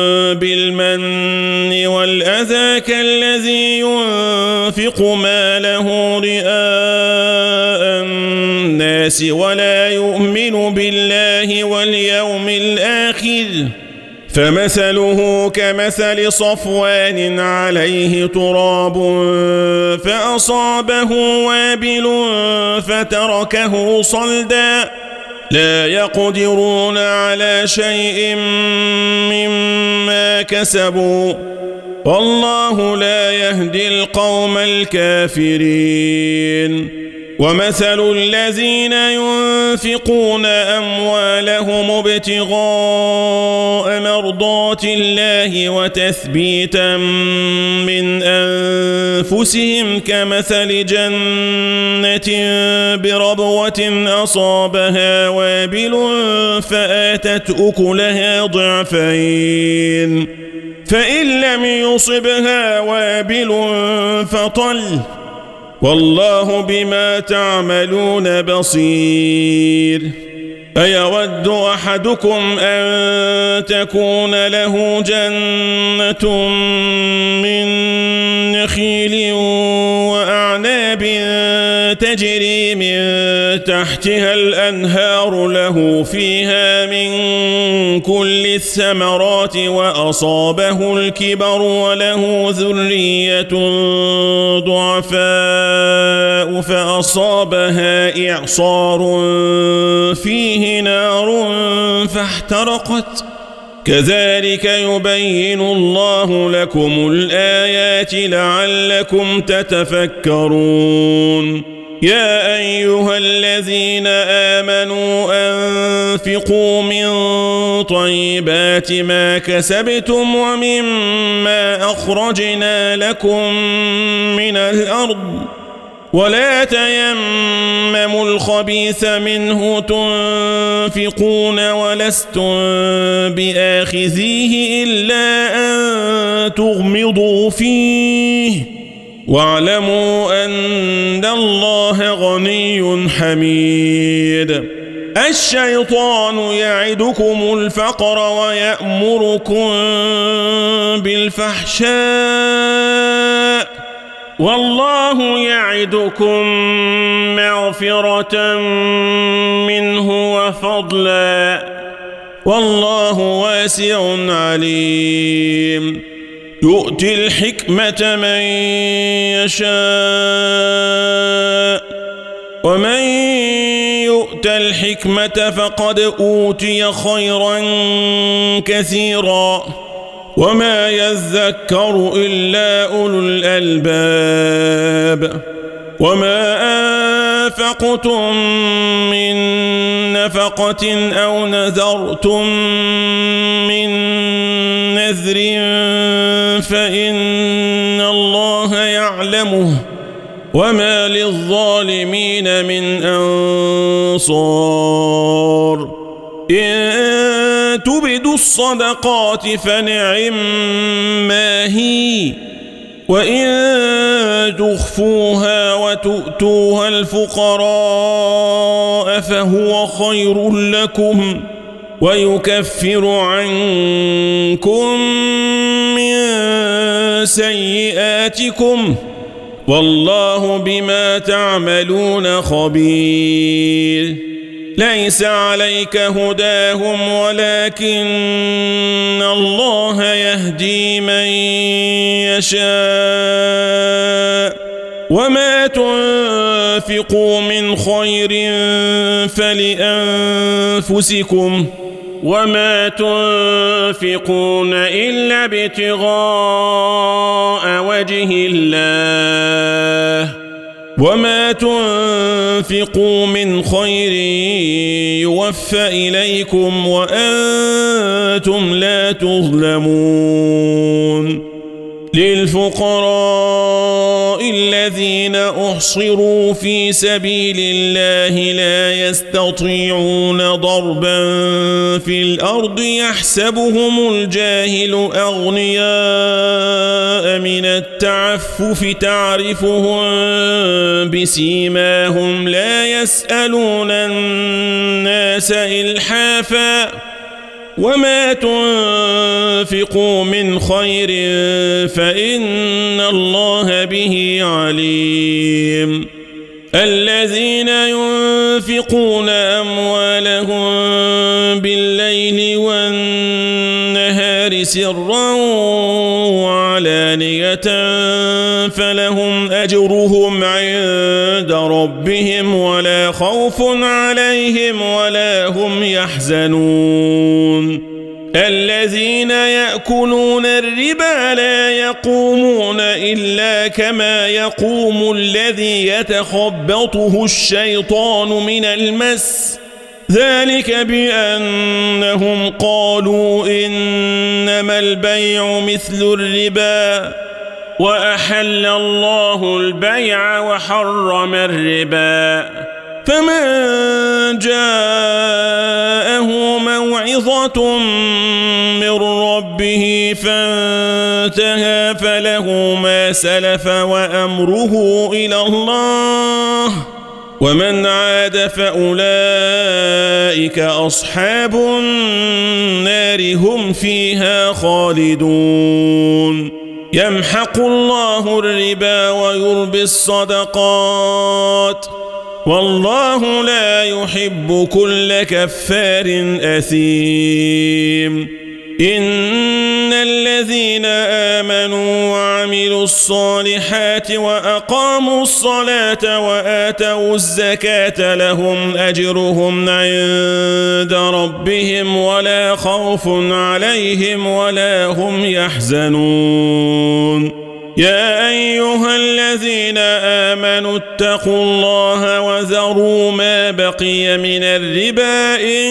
بالمن والأذى كالذي ينفق ماله رئاء الناس ولا يؤمن بالله واليوم الآخر فمثله كمثل صفوان عليه تراب فأصابه وابل فتركه صلدا لا يقدرون على شيء مما كسبوا والله لا يهدي القوم الكافرين. ومثل الذين ينفقون أموالهم ابتغاء مرضات الله وتثبيتا من أنفسهم كمثل جنة بربوة أصابها وابل فآتت أكلها ضعفين فإن لم يصبها وابل فطل والله بما تعملون بصير. أيود أحدكم أن تكون له جنة من نخيل وأعناب تجري من تحتها الأنهار له فيها من كل الثمرات وأصابه الكبر وله ذرية ضعفاء فأصابها إعصار فيه نار فاحترقت كذلك يبين الله لكم الآيات لعلكم تتفكرون. يا أيها الذين آمنوا أنفقوا من طيبات ما كسبتم ومما أخرجنا لكم من الأرض ولا تيمموا الخبيث منه تنفقون ولستم بآخذيه إلا أن تغمضوا فيه واعلموا أن الله غني حميد. الشيطان يعدكم الفقر ويأمركم بالفحشاء والله يعدكم مغفرة منه وفضلا والله واسع عليم. يؤتي الحكمة من يشاء ومن يؤت الحكمة فقد أوتي خيرا كثيرا وما يذكر إلا أولو الألباب. وما أنفقتم من نفقة أو نذرتم من نذر فإن الله يعلمه وما للظالمين من أنصار. إن تبدوا الصدقات فنعما هي وإن تخفوها وتؤتوها الفقراء فهو خير لكم ويكفر عنكم من سيئاتكم والله بما تعملون خبير ليس عليك هداهم ولكن الله يهدي من يشاء وما تنفقوا من خير فلأنفسكم وما تنفقون إلا ابتغاء وجه الله وما تنفقوا من خير يوفى إليكم وأنتم لا تظلمون للفقراء الذين أحصروا في سبيل الله لا يستطيعون ضربا في الأرض يحسبهم الجاهل أغنياء من التعفف تعرفهم بسيماهم لا يسألون الناس إلحافا وما تنفقوا من خير فإن الله به عليم الذين ينفقون أموالهم بالليل والنهار سرا وعلانية فلهم أجرهم عند ربهم ولا خوف عليهم ولا هم يحزنون الذين يأكلون الربا لا يقومون إلا كما يقوم الذي يتخبطه الشيطان من المس ذلك بأنهم قالوا إنما البيع مثل الربا وأحل الله البيع وحرم الربا فمن جاءه موعظة من ربه فانتهى فله ما سلف وأمره إلى الله ومن عاد فأولئك أصحاب النار هم فيها خالدون يمحق الله الربا ويربي الصدقات والله لا يحب كل كفار أثيم إن الذين آمنوا وعملوا الصالحات وأقاموا الصلاة وآتوا الزكاة لهم أجرهم عند ربهم ولا خوف عليهم ولا هم يحزنون يا أيها الذين آمنوا اتقوا الله وذروا ما بقي من الربا إن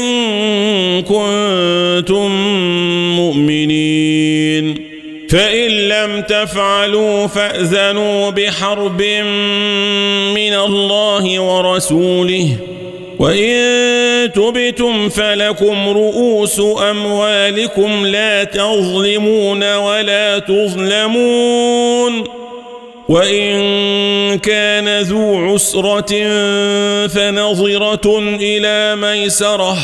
كنتم مؤمنين فإن لم تفعلوا فأذنوا بحرب من الله ورسوله وإن تبتم فلكم رؤوس أموالكم لا تظلمون ولا تظلمون وإن كان ذو عسرة فنظرة إلى ميسرة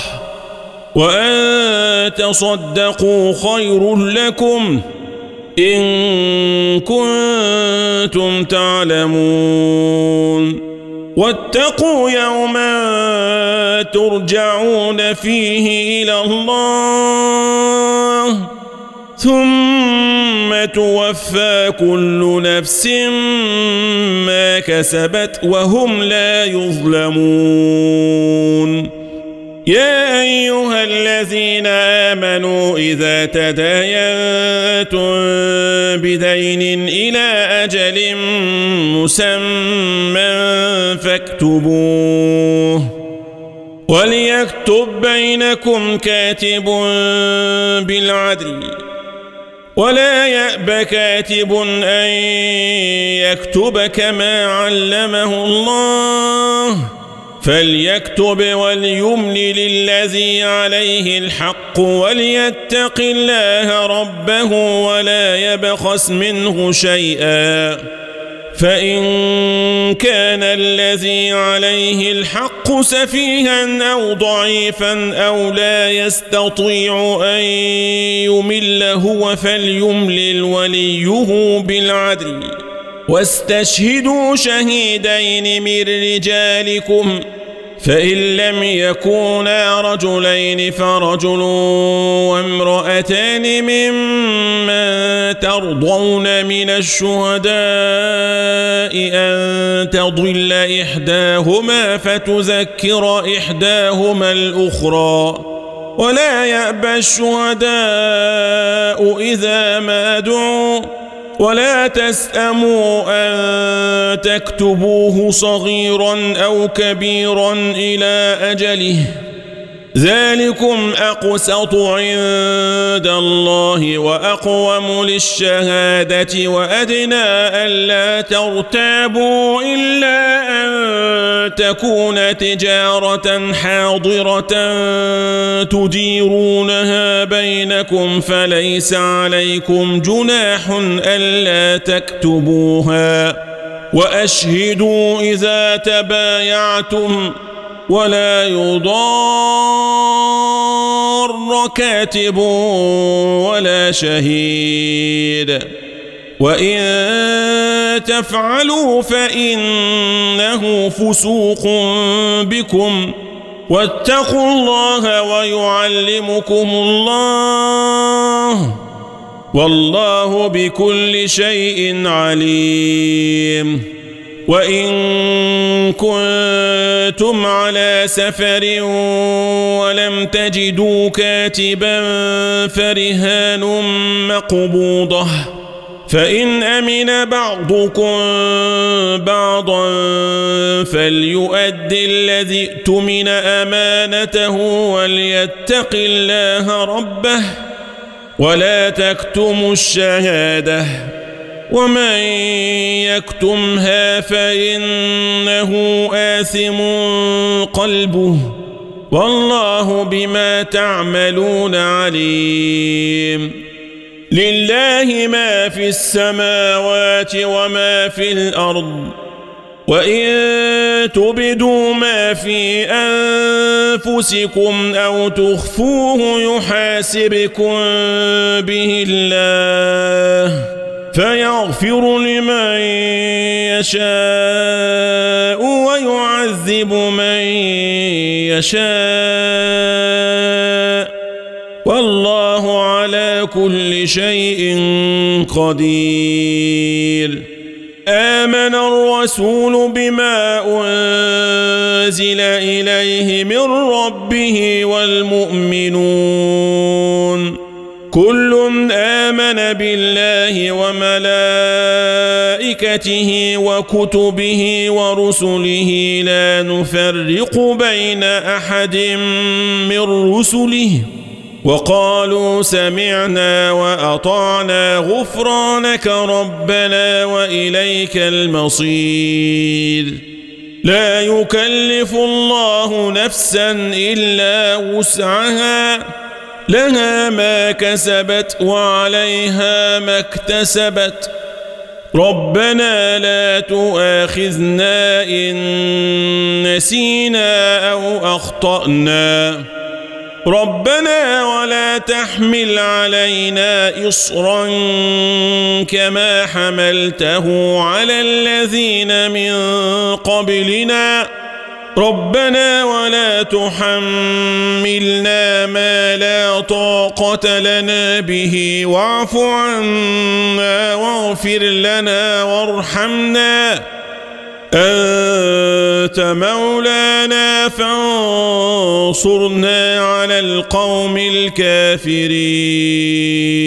وأن تصدقوا خير لكم إن كنتم تعلمون واتقوا يوما ترجعون فيه إلى الله ثم توفى كل نفس ما كسبت وهم لا يظلمون يا أيها الذين آمنوا إذا تداينتم بدين إلى أجل مسمى فاكتبوه وليكتب بينكم كاتب بالعدل ولا يأب كاتب أن يكتب كما علمه الله فليكتب وليملل الذي عليه الحق وليتق الله ربه ولا يبخس منه شيئا فإن كان الذي عليه الحق سفيها أو ضعيفا أو لا يستطيع أن يمل هو فليملل وليه بالعدل واستشهدوا شهيدين من رجالكم فإن لم يكونا رجلين فرجل وامرأتان ممن ترضون من الشهداء أن تضل إحداهما فتذكر إحداهما الأخرى ولا يأبى الشهداء إذا ما دعوا ولا تسأموا أن تكتبوه صغيرا أو كبيرا إلى أجله ذلكم أقسط عند الله وأقوم للشهادة وأدنى ألا ترتابوا إلا أن تكون تجارة حاضرة تديرونها بينكم فليس عليكم جناح ألا تكتبوها وأشهدوا إذا تبايعتم ولا يضار كاتب ولا شهيد وإن تفعلوا فإنه فسوق بكم واتقوا الله ويعلمكم الله والله بكل شيء عليم وإن كنتم على سفر ولم تجدوا كاتبا فرهان مقبوضة فإن أمن بعضكم بعضا فليؤدي الذي اؤتمن أمانته وليتق الله ربه ولا تكتموا الشهادة ومن يكتمها فإنه آثم قلبه والله بما تعملون عليم لله ما في السماوات وما في الأرض وإن تبدوا ما في أنفسكم أو تخفوه يحاسبكم به الله فيغفر لمن يشاء ويعذب من يشاء والله على كل شيء قدير آمن الرسول بما أنزل إليه من ربه والمؤمنون كل آمن بالله وملائكته وكتبه ورسله لا نفرق بين أحد من رسله وقالوا سمعنا وأطعنا غفرانك ربنا وإليك المصير لا يكلف الله نفسا إلا وسعها لها ما كسبت وعليها ما اكتسبت ربنا لا تؤاخذنا إن نسينا أو أخطأنا ربنا ولا تحمل علينا إصرا كما حملته على الذين من قبلنا ربنا ولا تحملنا ما لا طاقة لنا به واعف عنا واغفر لنا وارحمنا أنت مولانا فانصرنا على القوم الكافرين